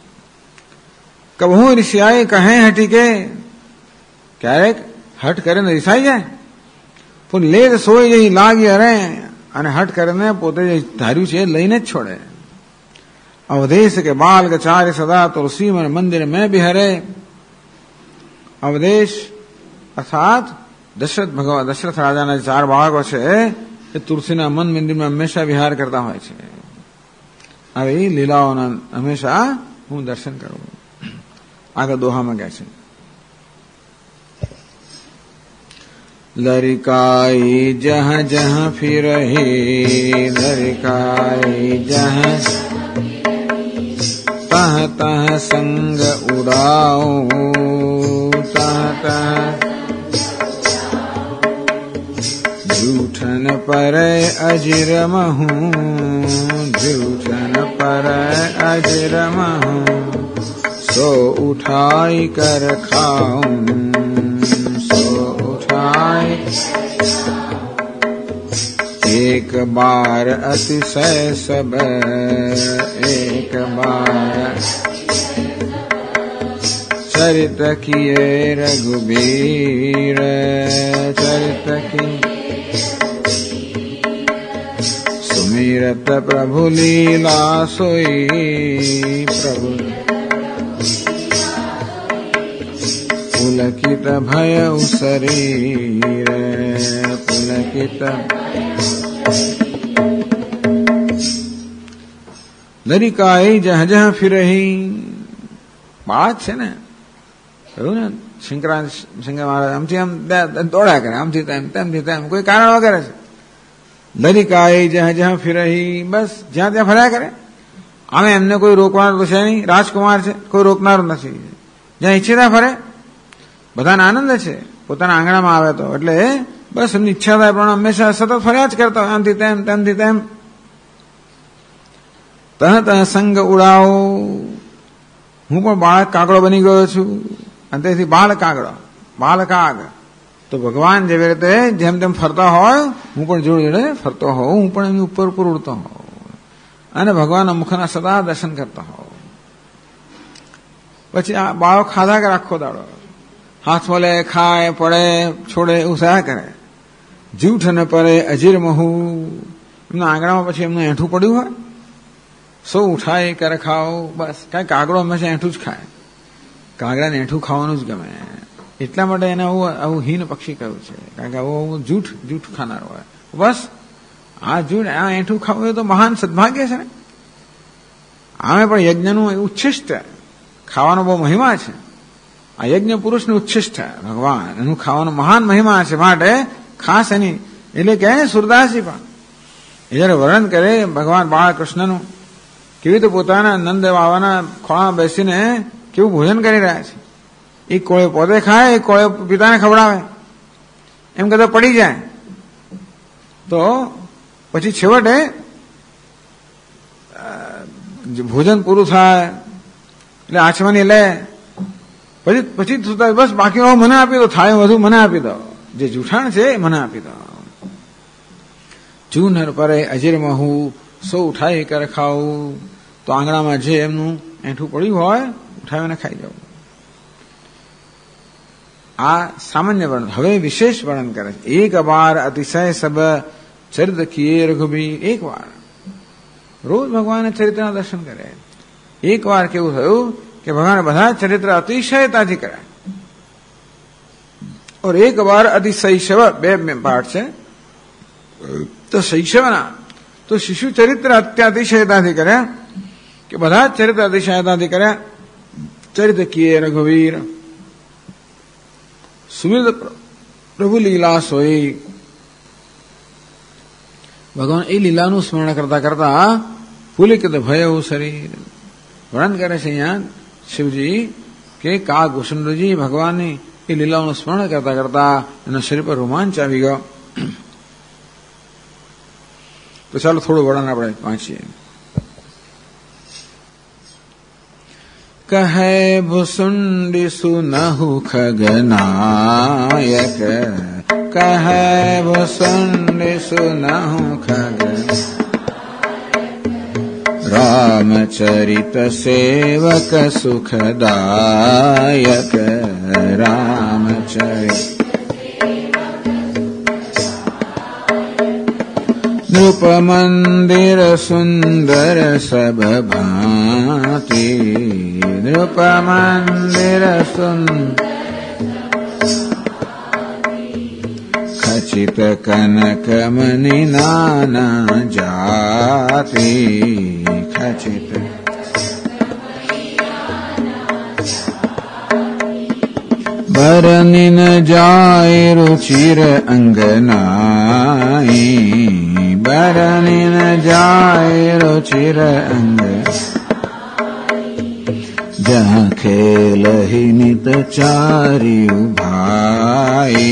કબહુ રિષિયાએ કહે હટી કે, ક્યારેક હટ કરીને રિસાઈ જાય. પણ લેદ સોઈ જઈ લાગી અરે, અને હટ કરીને પોતે જે ધાર્યું છે એ લઈને જ છોડે. અવધેશ કે બાલ ગચારે સદા તુલસી મને મંદિર મેં બિહરે. અવધેશ અર્થાત દશરથ રાજાના 4 બાળકો છે એ તુલસીના મન મંદિરમાં હંમેશા વિહાર કરતા હોય છે. આવી લીલાઓના હંમેશા હું દર્શન કરું. આગળ દોહામાં ગયા છે, लरिकाई जहाँ जहाँ फिरही, लरिकाई जहाँ तह तह संग उड़ाओ, तह तह जूठन पर अजिर महूं, जूठन पर अजिर महूं, सो उठाई कर खाऊं, एक बार अतिशय सब, एक बार चरित किए रघुबीर, चरित की सुमिरत प्रभु लीला सोई, प्रभु पुलकित भय शरीर, पुलकित. લરિકાએ જહ જહ ફિરહી. બાળક છે ને, કહ્યું ને શંકર મહારાજ આમથી આમ દોડ્યા કરે, આમથી તેમ, તેમથી તેમ, કોઈ કારણ વગર છે. લરિકાએ જહ જહ ફિરહી, બસ જ્યાં ત્યાં ફર્યા કરે. આમે એમને કોઈ રોકવાનું તો છે નહીં, રાજકુમાર છે, કોઈ રોકનારું નથી. જ્યાં ઈચ્છે ત્યાં ફરે, બધાને આનંદ છે પોતાના આંગણામાં આવે તો. એટલે બસ એમની ઈચ્છા થાય પણ હંમેશા સતત ફર્યા જ કરતા હોય, આમથી તેમ, તેમથી તેમ. તહ તહ સંગ ઉડાવો. હું પણ બાળક કાગડો બની ગયો છું, અને તેથી બાળ કાગડો, બાળકાગ. તો ભગવાન જેવી રીતે જેમ તેમ ફરતા હોય, હું પણ જોડે જોડે ફરતો હોઉં, હું પણ એમની ઉપર ઉપર ઉડતો હોઉં, અને ભગવાનના મુખના સદા દર્શન કરતા હોઉં. પછી આ બાળો ખાધા કરે આખો દાડો, હાથમાં લે, ખાય, પડે, છોડે, એવું સયા કરે. જૂઠ ન પડે અજીર મહુ. એમના આંગણામાં પછી એમનું એઠું પડ્યું હોય, સૌ ઉઠાય કરે ખાઓ. બસ કાંઈ કાગડો હંમેશા એઠું જ ખાય, કાગડાને એઠું ખાવાનું જ ગમે. એટલા માટે એને આવું હીન પક્ષી કહ્યું છે, કારણ કે આવું જૂઠ ખાનાર હોય. બસ આ એઠું ખાવું એ તો મહાન સદભાગ્ય છે ને. આમે પણ યજ્ઞનું ઉચ્છિષ્ટ ખાવાનો બહુ મહિમા છે. આ યજ્ઞ પુરુષનું ઉચ્છિષ્ટ ભગવાન, એનું ખાવાનો મહાન મહિમા છે. માટે ખાસ એની એટલે કહે ને સુરદાસજી પણ એ જયારે વર્ણન કરે ભગવાન બાળકૃષ્ણનું, કેવી રીતે પોતાના નંદ બાવાના ખોળામાં બેસીને કેવું ભોજન કરી રહ્યા છે. એક કોળે પોતે ખાય, એક કોળે પિતાને ખવડાવે, એમ કદાચ પડી જાય તો પછી છેવટે ભોજન પૂરું થાય એટલે આચમની લે, પછી બસ બાકી મને આપી દો, થાય વધુ મને આપી દો, જે જૂઠાણ છે એ મને આપી દો. જૂનર પરે અજીર મહુ સો ઉઠાઈ કર ખાવું, તો આંગણામાં જે એમનું એઠું પડ્યું હોય ઉઠાવીને ખાઈ જવું. આ સામાન્ય વર્ણન. હવે વિશેષ વર્ણન કરે છે. એક બાર અતિશય સબ ચરિત્ર કિએ રઘુબીર. એક વાર રોજ ભગવાન ચરિત્રના દર્શન કરે. એક વાર કેવું થયું કે ભગવાન બધા ચરિત્ર અતિશયતાથી કર્યા. और एक बार अतिशैशव બે પાઠ છે. તો શૈશવના તો શિશુ ચરિત્ર અત્યાતિશયતાથી કર્યા કે બધા જ ચરિત્ર અતિશયતાથી કર્યા. ચરિત્ર કિએ રઘુવીર સુવિધ પ્રભુ લીલા સોઈ. ભગવાન એ લીલાનું સ્મરણ કરતા કરતા પુલિકિત ભયવું શરીર. વર્ણન કરે છે અહીંયા શિવજી કે કાગ વસુંધજી ભગવાનની એ લીલાઓનું સ્મરણ કરતા કરતા એના શરીર પર રોમાંચ આવી ગયો. તો ચાલો થોડું વર્ણન આપણે વાંચીએ. કહે ભુસુંડી સુનહુ ખગનાયક. કહે ભુસુંડી સુનહુ ખગનાયક. रामचरित सेवक सुखदायक. रामचरित नृप मंदिर सुंदर सब भांति. नृप मंदिर सुंदर खचित कनक मणि नाना जाति. खचित बरनि न जाय रुचिर अंगनाई. बरनि न जाय रुचिर अंग. जहाँ खेलहि नित चारि भाई.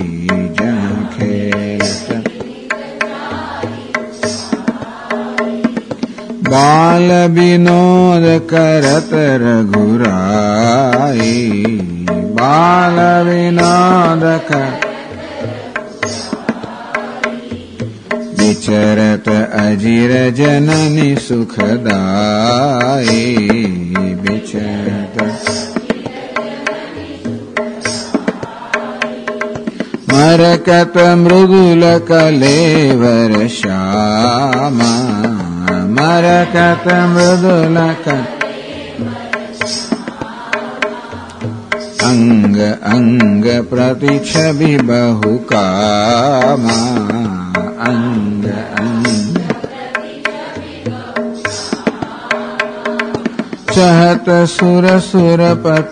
बाल विनोद करत रघुराई. बाल विनोद कर विचरत अजिर जननी सुखदाई. विचरत मरकत मृदुल कलेवर श्यामा. मरकत मृदुल अंग अंग प्रति छवि बहु कामा. अंग अंग चहत सुर सुरपत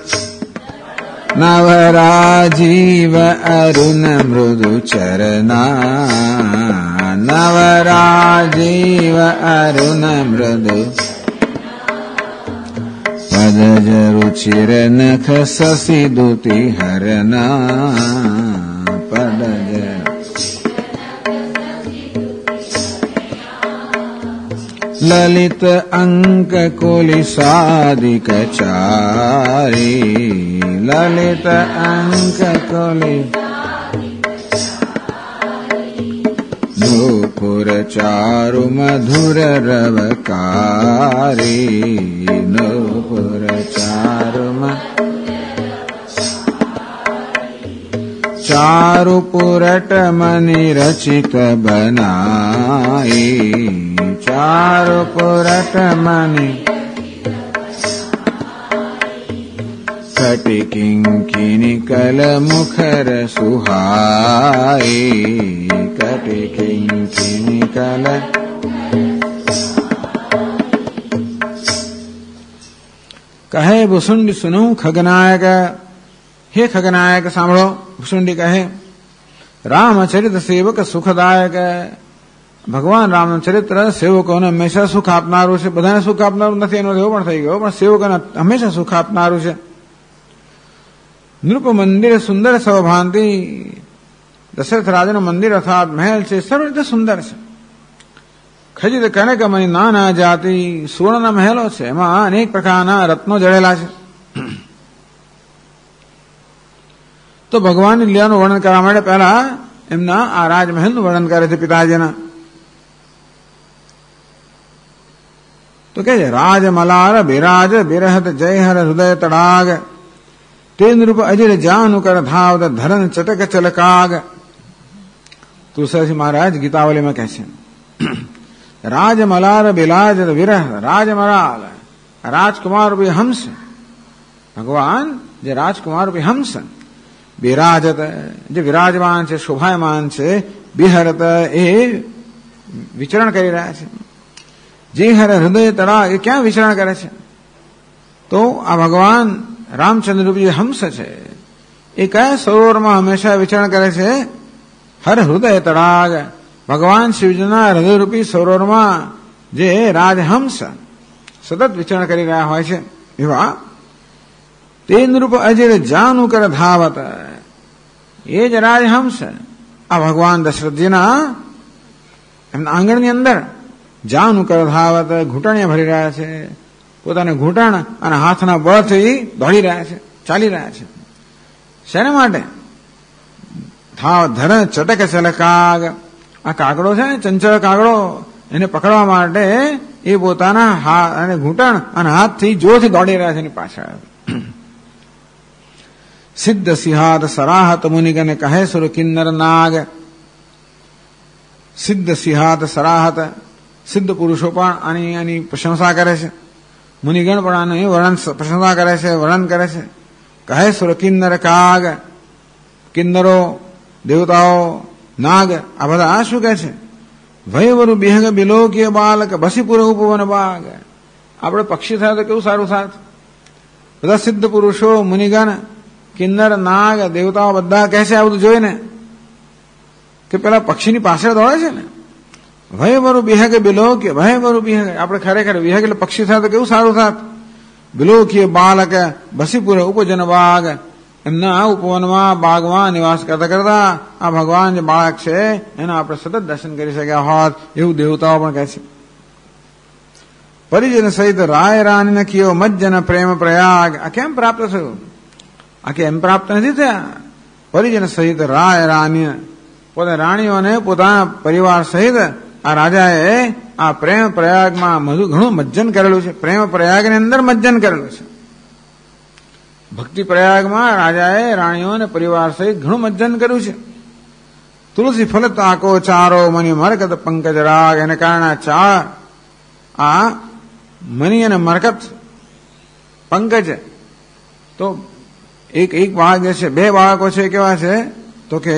नवराजीव अरुण मृदु चरना. नवराजीव अरुण मृदु पदज रुचिर नख शशि दुति हरना. पदज ललित अंक कुलिसादिक चारी. ललित अंक कुलि नूपुर चारु मधुर रवकारी. नूपुर चारु चारु पुरट मणि रचित बनाई. चारु पुरट मणि कटि किंकिनी कल मुखर सुहाई. कटि किंकिनी कल कहे भुसुंडी सुनो खगनायक. हे खगनायक સાંભળો. ભુસુંડી કહે રામચરિત સેવક સુખદાયક. ભગવાન રામનું ચરિત્ર સેવકોને હંમેશા સુખ આપનારું છે. બધાને સુખ આપનારું નથી એનો એવો પણ થઈ ગયો, પણ સેવકોને હંમેશા સુખ આપનારું છે. નૃપ મંદિર સુંદર સૌભાંતિ. દશરથ રાજાનું મંદિર અર્થાત મહેલ છે, સર્વ રીતે સુંદર છે. ખજીત કનક મણિ નાના જાતિ. સુવર્ણના મહેલો છે, એમાં અનેક પ્રકારના રત્નો જડેલા છે. તો ભગવાનની લીલાનું વર્ણન કરવા માટે પહેલા એમના આ રાજમહેલનું વર્ણન કરે છે પિતાજીના. તો કે છે રાજ મલાર બિરાજ બિરહત જય હર હૃદય તડાગ તે નૃપ અજર જાનુ કર ધાવત ધરન ચટક ચલકાગ. તુલસીદાસ મહારાજ ગીતાવલીમાં કહે છે રાજ મલાર બિલાજ વિરહ રાજમલાલ રાજકુમાર રૂપી હંસ, ભગવાન જે રાજકુમાર રૂપી હંસ બિરાજત જે વિરાજમાન છે, શોભાયમાન છે, બિહરત એ વિચરણ કરી રહ્યા છે. જે હર હૃદય તળાગ એ ક્યાં વિચરણ કરે છે? તો આ ભગવાન રામચંદ્ર રૂપી હંસ છે એ કયા સરોવરમાં હંમેશા વિચરણ કરે છે? હર હૃદય તળાગ, ભગવાન શિવજીના હૃદયરૂપી સરોવરમાં જે રાજહંસ સતત વિચરણ કરી રહ્યા હોય છે એવા તે નૃપ અજર જાનુ કર ધાવત, એ જ રાજહંસ આ ભગવાન દશરથજીના એમના આંગણની અંદર જાનુ કર ધાવત ઘૂંટણિયા ભરી રહ્યા છે. પોતાને ઘૂંટણ અને હાથના બળથી દોડી રહ્યા છે, ચાલી રહ્યા છે. શેના માટે? ધર ચટક ચલકાગ, આ કાગડો છે ને, ચંચળ કાગડો, એને પકડવા માટે એ પોતાના હાથ અને ઘૂંટણ અને હાથથી જોરથી દોડી રહ્યા છે એની પાછળ. સિદ્ધ સિંહાત સરાહત મુનિગન કહે સુર કિન્નર નાગ. સિદ્ધ સિંહાત સરાહત, સિદ્ધ પુરુષો પણ આની પ્રશંસા કરે છે, મુનિગણ પણ આની પ્રશંસા કરે છે, વર્ણન કરે છે. કહે સુર કિન્નર કાગ, કિન્નરો, દેવતાઓ, નાગ, આ બધા શું કહે છે? ભયવરુ બિહગ બિલોકીય બાલક બસીપુર ઉપવન બાગ. આપણે પક્ષી થાય તો કેવું સારું થાત. બધા સિદ્ધ પુરુષો, મુનિગણ, કિન્નર, નાગ, દેવતાઓ બધા કહે છે આ બધું જોઈને કે પેલા પક્ષીની પાછળ દોડે છે ને. ભયવરુ બિહગ બિલોકીય, ભયવરુ બિહગ, આપણે ખરેખર વિહગ એટલે પક્ષી થાય તો કેવું સારું થાત. બિલોકીય બાલક બસીપુર ઉપજન બાગ, એમના ઉપવનમાં બાગમાં નિવાસ કરતા કરતા આ ભગવાન જે બાળક છે એના આપણે સતત દર્શન કરી શક્યા હોત એવું દેવતાઓ પણ કહે છે. પરિજન સહિત રાય રાની કયો મજ્જન પ્રેમ પ્રયાગ. આ કેમ પ્રાપ્ત થયું? આ કેમ પ્રાપ્ત નથી થયા? પરિજન સહિત રાય રાની, પોતે રાણીઓને પોતાના પરિવાર સહિત આ રાજાએ આ પ્રેમ પ્રયાગમાં ઘણું મજ્જન કરેલું છે. પ્રેમ પ્રયાગની અંદર મજ્જન કરેલું છે. ભક્તિ પ્રયાગમાં રાજાએ રાણીઓને પરિવાર સહિત ઘણું મજ્જન કર્યું છે. તુલસી ફલ તાકો ચારો મની મરકત પંકજ રાગ, એને કારણે ચાર આ મની અને મરકત પંકજ, તો એક બાળક જે છે, બે બાળકો છે કેવા છે તો કે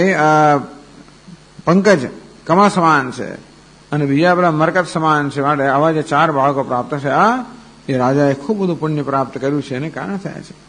પંકજ કમા સમાન છે અને બીજા પેલા મરકત સમાન છે. માટે આવા જે ચાર બાળકો પ્રાપ્ત છે આ એ રાજાએ ખૂબ બધું પુણ્ય પ્રાપ્ત કર્યું છે એને કારણે થયા છે.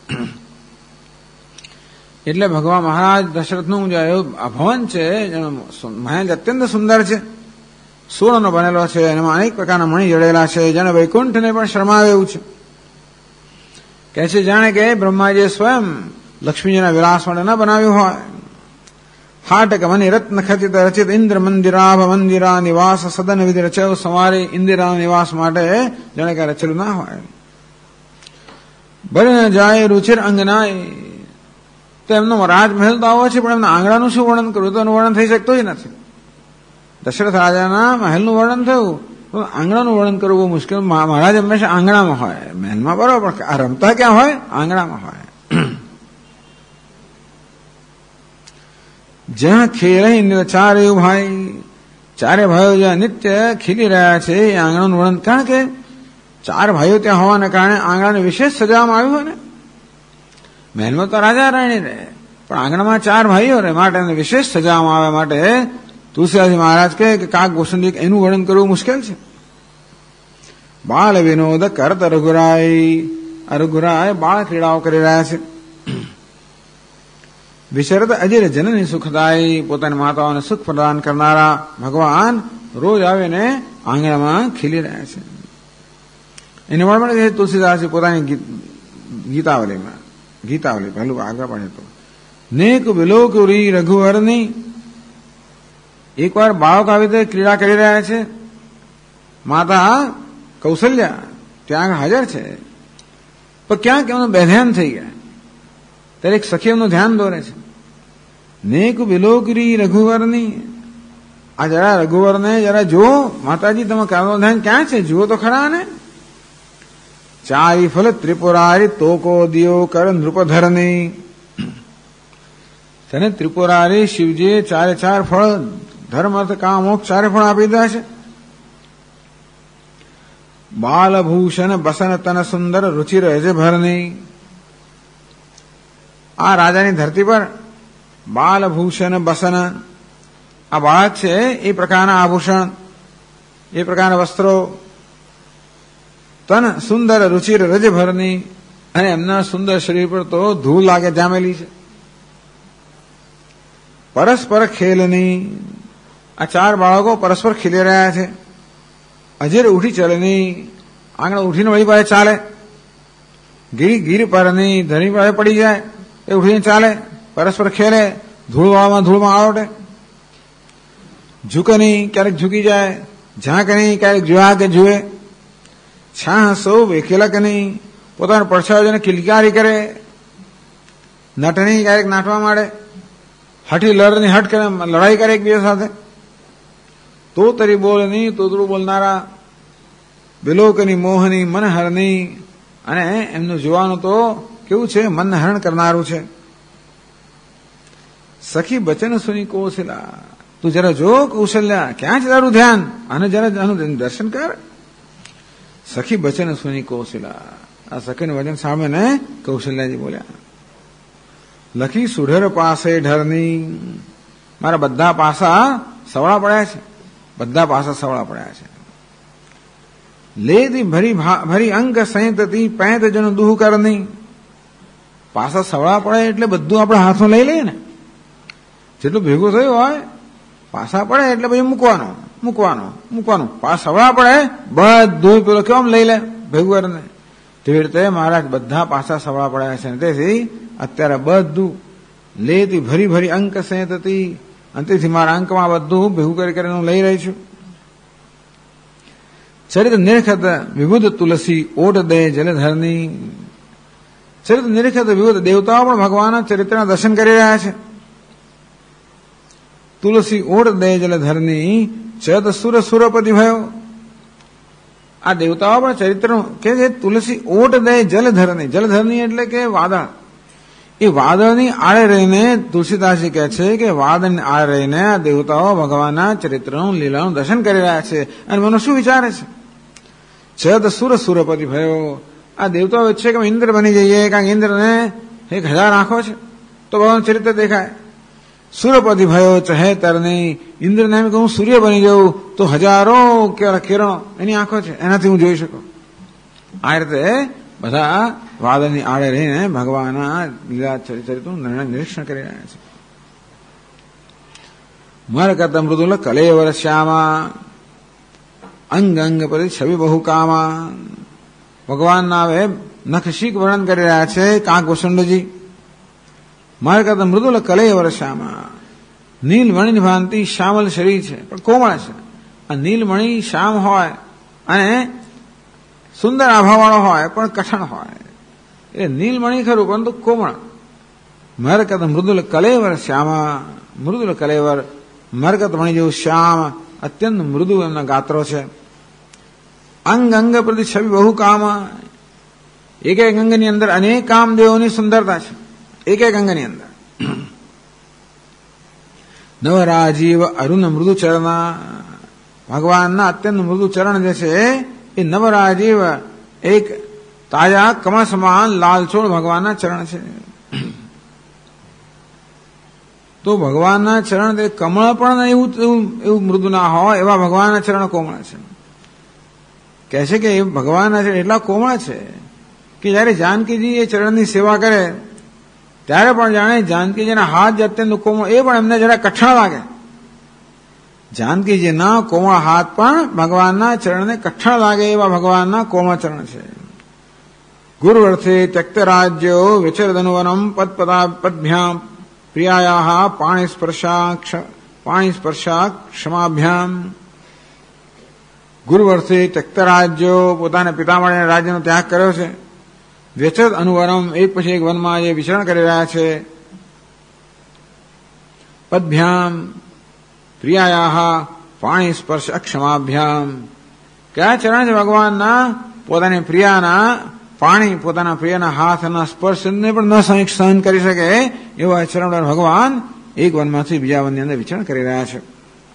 એટલે ભગવાન મહારાજ દશરથનું જે ભવન છે મહેલ અત્યંત સુંદર છે, સોનાનો બનેલો છે, એમાં અનેક પ્રકારના મણી જડેલા છે, જેને વૈકુંઠને પણ શરમાવે એવું છે. કહે છે જાણે કે બ્રહ્માજીએ સ્વયં લક્ષ્મીજીના વિલાસ માટે ન બનાવ્યું હોય. હાટક મની રત્ન ખચિત રચિત ઇન્દ્ર મંદિરાભ મંદિરા નિવાસ સદન વિધિ રચવ સમારી ઇન્દિરા નિવાસ માટે જાણે કે રચેલું ના હોય. બળને જાય રુચિર અંગનાય, તો એમનો રાજમહેલ તો આવો છે પણ એમના આંગણાનું શું વર્ણન કરવું? તો એનું વર્ણન થઈ શકતું જ નથી. દશરથ રાજાના મહેલનું વર્ણન થયું, આંગણાનું વર્ણન કરવું બહુ મુશ્કેલ. મહારાજ હંમેશા આંગણામાં હોય, મહેલમાં બરોબર, આ રમતા ક્યાં હોય? આંગણામાં હોય. જ્યાં ખેલ ચારે ભાઈ, ચારે ભાઈઓ જ્યાં નિત્ય ખીલી રહ્યા છે એ આંગણાનું વર્ણન. કારણ કે ચાર ભાઈઓ ત્યાં હોવાને કારણે આંગણાને વિશેષ સજાવવામાં આવ્યું હોય ને. મહેલમાં તો રાજા રાણી રહે પણ આંગણામાં ચાર ભાઈઓ રહે માટે એને વિશેષ સજાવવામાં આવે. માટે તુલસીદાસ મહારાજ કહે કે કાક ગોસંડી એનું વર્ણન કરવું મુશ્કેલ છે. બાળ વિનોદ કરત રઘુરાય બાળ ક્રીડાઓ કરી રહ્યા છે. વિશરત અજર જનની સુખદાયી, પોતાની માતાઓને સુખ પ્રદાન કરનારા ભગવાન રોજ આવીને આંગણામાં ખીલી રહ્યા છે. એને વર્ણન કહે તુલસીદાસ પોતાની ગીતાવલી પહેલું આગળ પડે તો નેક વિલોકુરી રઘુવરની. એકવાર બાળક આવી રીતે ક્રીડા કરી રહ્યા છે, માતા કૌશલ્યા ત્યાં હાજર છે, પણ ક્યાંક એમનું બેધ્યાન થઈ ગયા. ત્યારે એક સખી એમનું ધ્યાન દોરે છે. નેક વિલોકરી રઘુવરની, આ જરા રઘુવરને જરા જુઓ, માતાજી તમે કારનું ધ્યાન ક્યાં છે? જુઓ તો ખરા ને. ચારી ફલ ત્રિપુરારી તોકો દિયો કર નૃપધરની. તને ત્રિપુરારી શિવજીએ ચારે ચાર ફળ ધર્મ અર્થ કામ મોક્ષ ચારે ફળ આપી દીધા છે. બાલભૂષણ બસન તન સુંદર રુચિર રજ ભરની. આ રાજાની ધરતી પર બાલભૂષણ બસન, આ બાળક છે એ પ્રકારના આભૂષણ, એ પ્રકારના વસ્ત્રો, તન સુંદર રુચિર રજ ભરની, અને એમના સુંદર શરીર પર તો ધૂળ લાગે જામેલી છે. પરસ્પર ખેલની, આ ચાર બાળકો પરસ્પર ખેલી રહ્યા છે. અજર ઉઠી ચલની, આંગણ ઉઠીને વળી પાસે ચાલે. ગીર પરની, ધણી પાસે પડી જાય એ ઉઠીને ચાલે, પરસ્પર ખેલે, ધૂળમાં આવડે. ઝુકની, ક્યારેક ઝૂકી જાય. ઝાંકની, ક્યારેક જોયા કે જુએ. છાહ સૌ વેખેલકની, પોતાના પડછાયોને કિલકારી કરે. નટની, ક્યારેક નાટવા માંડે. હઠી લડની હટ કરે, લડાઈ કરે એકબીજા સાથે. તોતરી બોલની, તોતરું બોલનારા. બિલોકની, મોહની, મનહરની, અને એમનું જોવાનું તો કેવું છે, મન હરણ કરનારું છે. સખી બચન સુની કૌશલા, તું જરા જો કૌશલ્યા, ક્યાં છે તારું ધ્યાન, અને જરા આનું દર્શન કર. સખી બચન સુની કૌશલા, આ સખીનું વચન સાંભળીને કૌશલ્યાજી બોલ્યા. લખી સુઢર પાસે ઢરની, મારા બધા પાસા સવળા પડ્યા છે, બધા પાસા સવળા પડ્યા છે. લેતી ભરી અંક સંયતતી પેંત જણ દુહ કરની. પાસા સવળા પડે એટલે બધું આપણે હાથમાં લઈ લઈએ ને, જેટલું ભેગું થયું હોય પાસા પડે એટલે પછી મૂકવાનું. પાસ સવળા પડે બધું પેલો કેમ લઈ લે ભેગું કરીને. તેવી રીતે મહારાજ બધા પાસા સવળા પડ્યા છે. તેથી અત્યારે બધું લેતી ભરી અંક સંયતતી, અને તેથી મારા અંકમાં બધું ભેગું કરીને હું લઈ રહી છું. ચરિત્ર નિરખત વિબુધ તુલસી ઓટ દે જલધરની. ચરિત્ર નિરખત વિબુધ દેવતાઓ પણ ભગવાનના ચરિત્રના દર્શન કરી રહ્યા છે. તુલસી ઓટ દે જલધરની ચદ સુરપતિ ભયો. આ દેવતાઓ પણ ચરિત્ર કે છે તુલસી ઓટ દે જલધરની. જલધરની એટલે કે વાદળ. એ વાદળની આડે રહીને તુલસીદાસજી કહે છે કે વાદળની આડે રહીને આ દેવતાઓ ભગવાનના ચરિત્રનું લીલાનું દર્શન કરી રહ્યા છે. અને મને શું વિચારે છે, ચદ સુરપતિ ભયો. આ દેવતાઓ ઈચ્છે કે ઇન્દ્ર બની જઈએ, કારણ કે ઇન્દ્રને 1000 આંખો છે તો ભગવાન ચરિત્ર દેખાય. સુરપતિ ભયો ચહે તરની, ઇન્દ્રને એમ કે હું સૂર્ય બની જાઉં તો 1000 કિરણો એની આંખો છે, એનાથી હું જોઈ શકું. આ રીતે બધા વાદળની આડે રહીને ભગવાનના લીલા ચરિત્રનું નિરીક્ષણ કરી રહ્યા છે. મરકત મૃદુલ કલેવર શ્યામા અંગ પરી છવિ બહુ કામા. ભગવાનના હવે નખશીક વર્ણન કરી રહ્યા છે કાકભૂષણજી. મરકત મૃદુલ કલેવર શ્યામા, નીલમણી ભાંતિ શ્યામલ શરીર છે પણ કોમળ છે. આ નીલમણી શ્યામ હોય અને સુંદર આભાવાળો હોય પણ કઠણ હોય, એટલે નીલમણી ખરું પરંતુ કોમળ. મરકત મૃદુલ કલેવર શ્યામા, મૃદુલ કલેવર, મરકત મણી જેવું શ્યામ, અત્યંત મૃદુ એમના ગાત્રો છે. અંગ પ્રતિ છવિ બહુ કામ, એક અંગની અંદર અનેક કામદેવોની સુંદરતા છે, એક અંગની અંદર. નવરાજીવ અરુણ મૃદુ ચરણા, ભગવાનના અત્યંત મૃદુ ચરણ જે છે એ નવરાજીવ, એક તાજા કમળ સમાન લાલચોળ ભગવાનના ચરણ છે. તો ભગવાનના ચરણ તે કમળ પણ એવું મૃદુ ના હોય એવા ભગવાનના ચરણ કોમળ છે. કહે છે કે ભગવાનના ચરણ એટલા કોમળ છે કે જયારે જાનકીજી એ ચરણની સેવા કરે ત્યારે પણ જાણે જાનકીજીના હાથ જે અત્યંત કોમળ એ પણ એમને જરા કઠણ લાગે. જાનકીજીના કોમળ હાથ પણ ભગવાનના ચરણને કઠણ લાગે એવા ભગવાનના કોમળ ચરણ છે. ગુરુ અર્થે ત્યક્ત રાજ્યો વિચરદનુવનમ પદભ્યામ પ્રિયાયા પાણી સ્પર્શા ક્ષમાભ્યામ. ગુરુ અર્થે ત્યક્ત રાજ્યો, પોતાના પિતા માટે રાજ્યનો ત્યાગ કર્યો છે. વ્યચદ અનુવરમ, એક પછી એક વનમાં જે વિચરણ કરી રહ્યા છે. પદભ્યામ પ્રિયાયા પાણી સ્પર્શ અક્ષમાભ્યામ. કયા ચરણ છે ભગવાનના? પોતાની પ્રિયાના પાણી, પોતાના પ્રિયના હાથના સ્પર્શને પણ ન સહન કરી શકે એવા ચરણદાર ભગવાન એક વનમાંથી બીજા વનની અંદર વિચરણ કરી રહ્યા છે.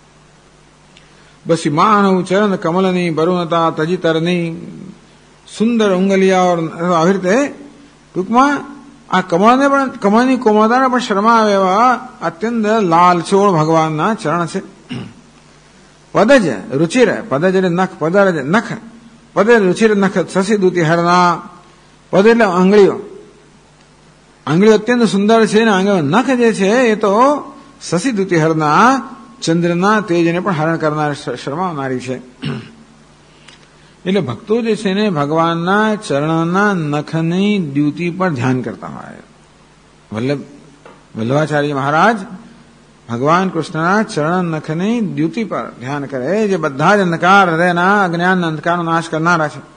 બસ માનવ ચરણ કમલની બરુણતા તજીતરની સુંદર ઉંગલિયાઓ આવી રીતે ટૂંકમાં આ કમળની કોમળતાને પણ શરમાવે એવા અત્યંત લાલચોળ ભગવાનના ચરણ છે. પદજ રુચિર, પદજ એટલે નખ, પદજ નખ, પદજ રુચિર નખ શશી દૂતી હરના. પદ એટલે આંગળીઓ, આંગળીઓ અત્યંત સુંદર છે ને આંગળીઓ નખ જે છે એ તો શશી દૂતી હરના ચંદ્રના તેજને પણ હરણ કરનાર શરમાવનારી છે. એટલે ભક્તો જે છે ને ભગવાનના ચરણના નખની દ્યુતિ પર ધ્યાન કરતા હોય. વલ્લભાચાર્ય મહારાજ ભગવાન કૃષ્ણના ચરણ નખની દ્યુતિ પર ધ્યાન કરે, જે બધા જ અંધકાર, હૃદયના અજ્ઞાન અંધકારનો નાશ કરનારા છે.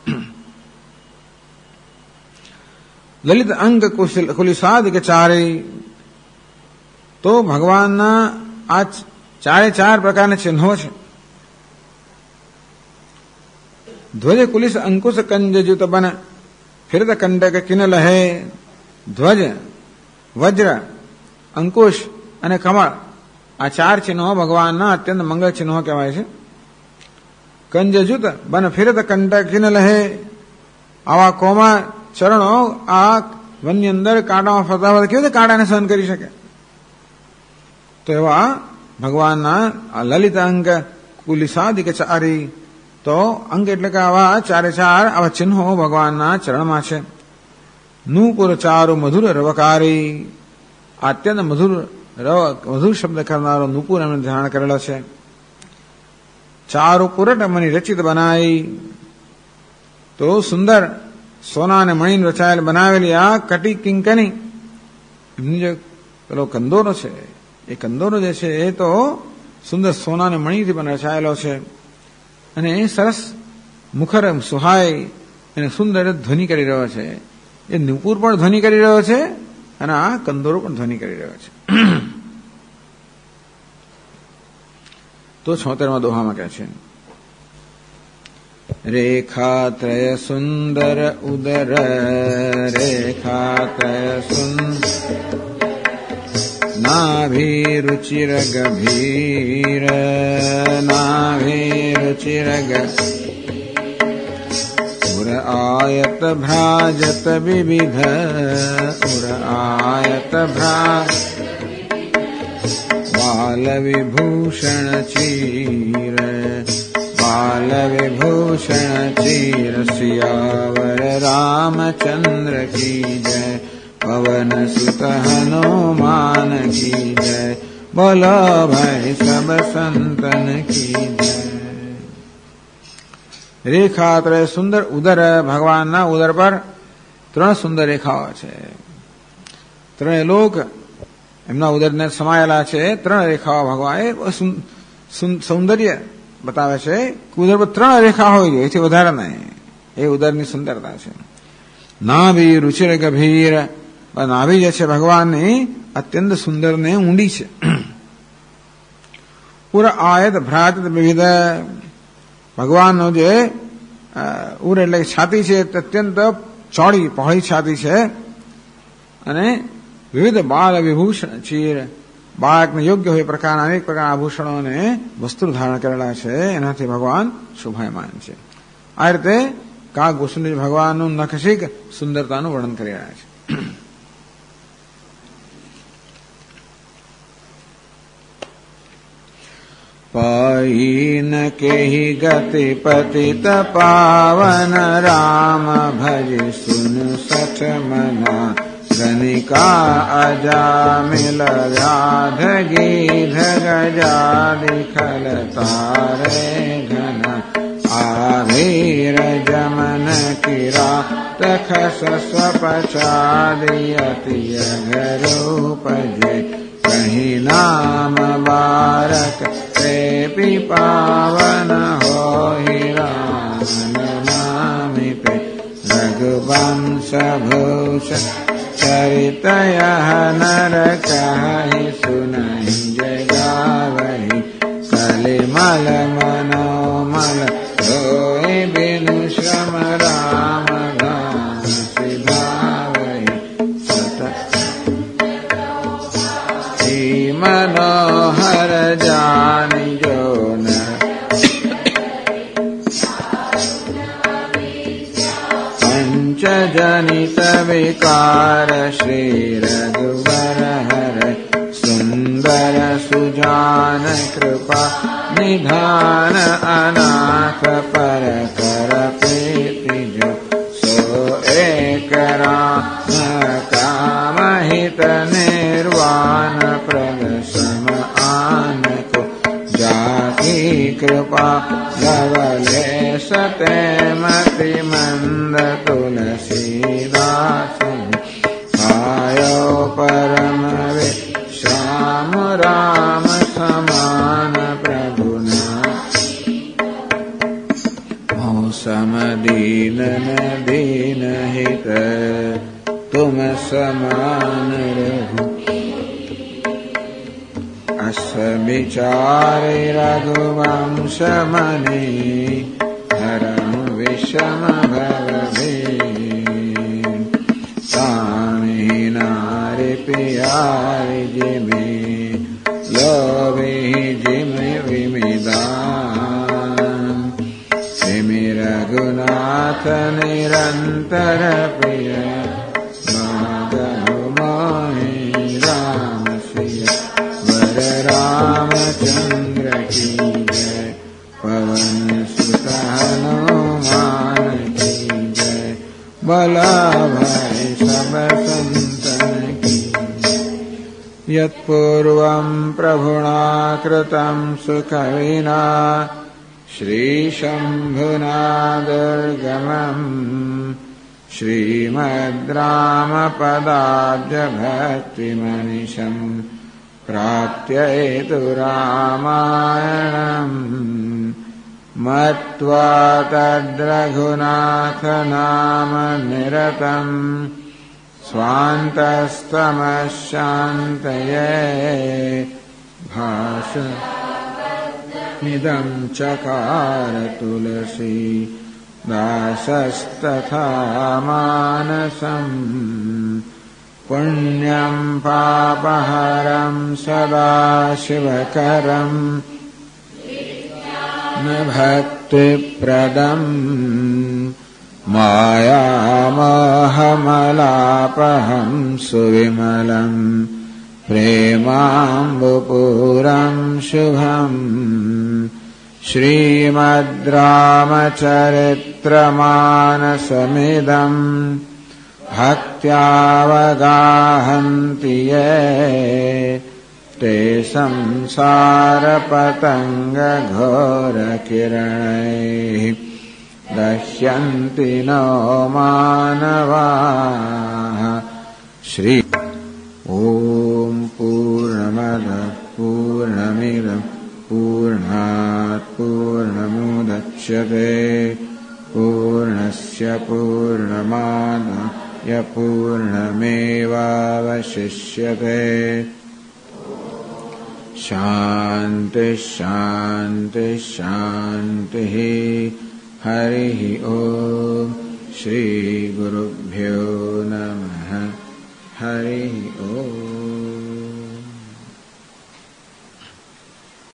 લલિત અંગ કુલિસાદિક ચારે, તો ભગવાનના આ ચારે ચાર પ્રકારના ચિહ્નો છે. ધ્વજ કુલિસ અંકુશ કંજયુત બન ફિરત કંડક કિન લહે. ધ્વજ, વજ્ર, અંકુશ અને કમળ, આ ચાર ચિહ્નો ભગવાનના અત્યંત મંગળ ચિહ્નો કહેવાય છે. કંજયુત બન ફિરત કંડક કિન લહે, આવા કોમળ ચરણો આ વનની અંદર કાંટામાં ફરતા ફરતા કેવી રીતે કાંટાને સહન કરી શકે? તો એવા ભગવાનના લલિત અંગ કુલિસાદિક ચારી, તો અંગ એટલે કે આવા ચારે ચાર આવા ચિહ્નો ભગવાનના ચરણમાં છે. નૂપુર ચારુ મધુર રવકારી, અત્યંત મધુર શબ્દ કરનારો નૂપુર એમને ધારણ કરેલો છે. ચારુ પુરટ મની રચિત બનાવી, તો સુંદર સોના અને મણીને રચાયેલ બનાવેલી આ કટી કિંકની, એમની જે પેલો કંદોરો છે, એ કંદોરો જે છે એ તો સુંદર સોના અને મણીથી પણ રચાયેલો છે. અને એ સરસ મુખર સુહાય અને સુંદર ધ્વનિ કરી રહ્યો છે. એ નુપુર પણ ધ્વનિ કરી રહ્યો છે અને આ કંદોરો પણ ધ્વનિ કરી રહ્યો છે. તો 76મા દોહામાં કહે છે, રેખાત્રય સુંદર ઉદર, રેખાત્રય સુંદર નાભિરુચિર ગભીર, નાભિરુચિર ઉર આયત ભ્રાજત વિવિધ, ઉર આયત ભ્રાજ બાલ વિભૂષણ ચીર, બાલ વિભૂષણ ચીર, સિયાવર રામચંદ્ર કી જય, પવન સુત હનુમાન કી જય, બોલો ભાઈ સબ સંતન કી જય. રેખાત્રય સુંદર ઉદર, ભગવાનના ઉદર પર 3 સુંદર રેખાઓ છે. 3 લોક એમના ઉદરને સમાયેલા છે. 3 રેખાઓ ભગવાન એ સૌંદર્ય બતાવે છે. ઉદર પર 3 રેખા હોય છે, એથી વધારે નહીં. એ ઉદરની સુંદરતા છે. નાભી રુચિર ગભીર, નાભી જે છે ભગવાનની અત્યંત સુંદર ને ઊંડી છે. ઉર આયત ભ્રાત વિવિધ, ભગવાનનો જે ઉર એટલે છાતી છે અત્યંત ચોડી પહોળી છાતી છે. અને વિવિધ બાલ વિભૂષણ ચીર, બાળકને યોગ્ય હોય પ્રકારના અનેક પ્રકારના આભૂષણો અને વસ્તુ ધારણ કરેલા છે. એનાથી ભગવાન શોભાયમાન છે. આ રીતે કાગ ગોસ્વામી ભગવાનનું નખશિક સુંદરતાનું વર્ણન કરી રહ્યા છે. पाईन केहि गति पतित पावन, राम भज सुन सठ मना, गणिका अजामिल व्याध गीध गजादि खल तारे घन, आभीर जमन किरा तखस स्वपचादि अति अघरूपजे, कहीं नाम बारक प्रेपी पावन हो, राम नामि पे रघुवंश भूषण, चरित यह नर कहि सुनहि जगावहि, कलिमल मनोमल होय बिनु श्रम रा च जनित विकार श्री रघुवर हर सुंदर सुजान कृपा निधान अनाथ पर कर प्रीति जो सो एक राम काम हित निर्वाण प्रद सम आन को जाकी कृपा लवले सते मति मंद तुलसीदास आयो परम विश्राम राम समान प्रभुना मौसम दीन दीन हित तुम समान रहु अस विचार रघुवंश मनि हरम विषम भव ताहि नारि प्यारि जिमि लोभि जिमि विमिदान जिमि रघुनाथ निरंतर प्रिय रामचंद्र की जय पवन सुत हनुमान की जय बला भाई सब संतन की यत्पूर्वं प्रभुना कृतं सुकविना श्रीशम्भुना दुर्गमम् श्रीमद् रामपदाब्ज भक्तिमनिशम् प्राप्त्येतु रामायणम् मत्वा तद्रघुनाथ नाम निरतम् स्वान्तस्तमशान्तये भाषमिदं चकार तुलसी दासस्तथा मानसम् पुण्यं पापहरं सदा शिवकरं न भक्तिप्रदं मायामोहमलापहं सुविमलं प्रेमाम्बुपूरं शुभं श्रीमद् रामचरित्रमानसमिदम् भक्त्यावगाहन्ति ये ते संसारपतङ्गघोरकिरणैः दह्यन्ति नो मानवाः श्री ॐ पूर्णमदः पूर्णमिदं पूर्णात् पूर्णमुदच्यते पूर्णस्य पूर्णमादाय पूर्णमेवावशिष्यते शान्ति शान्ति शान्तिः हरिः ॐ श्रीगुरुभ्यो नमः हरिः ॐ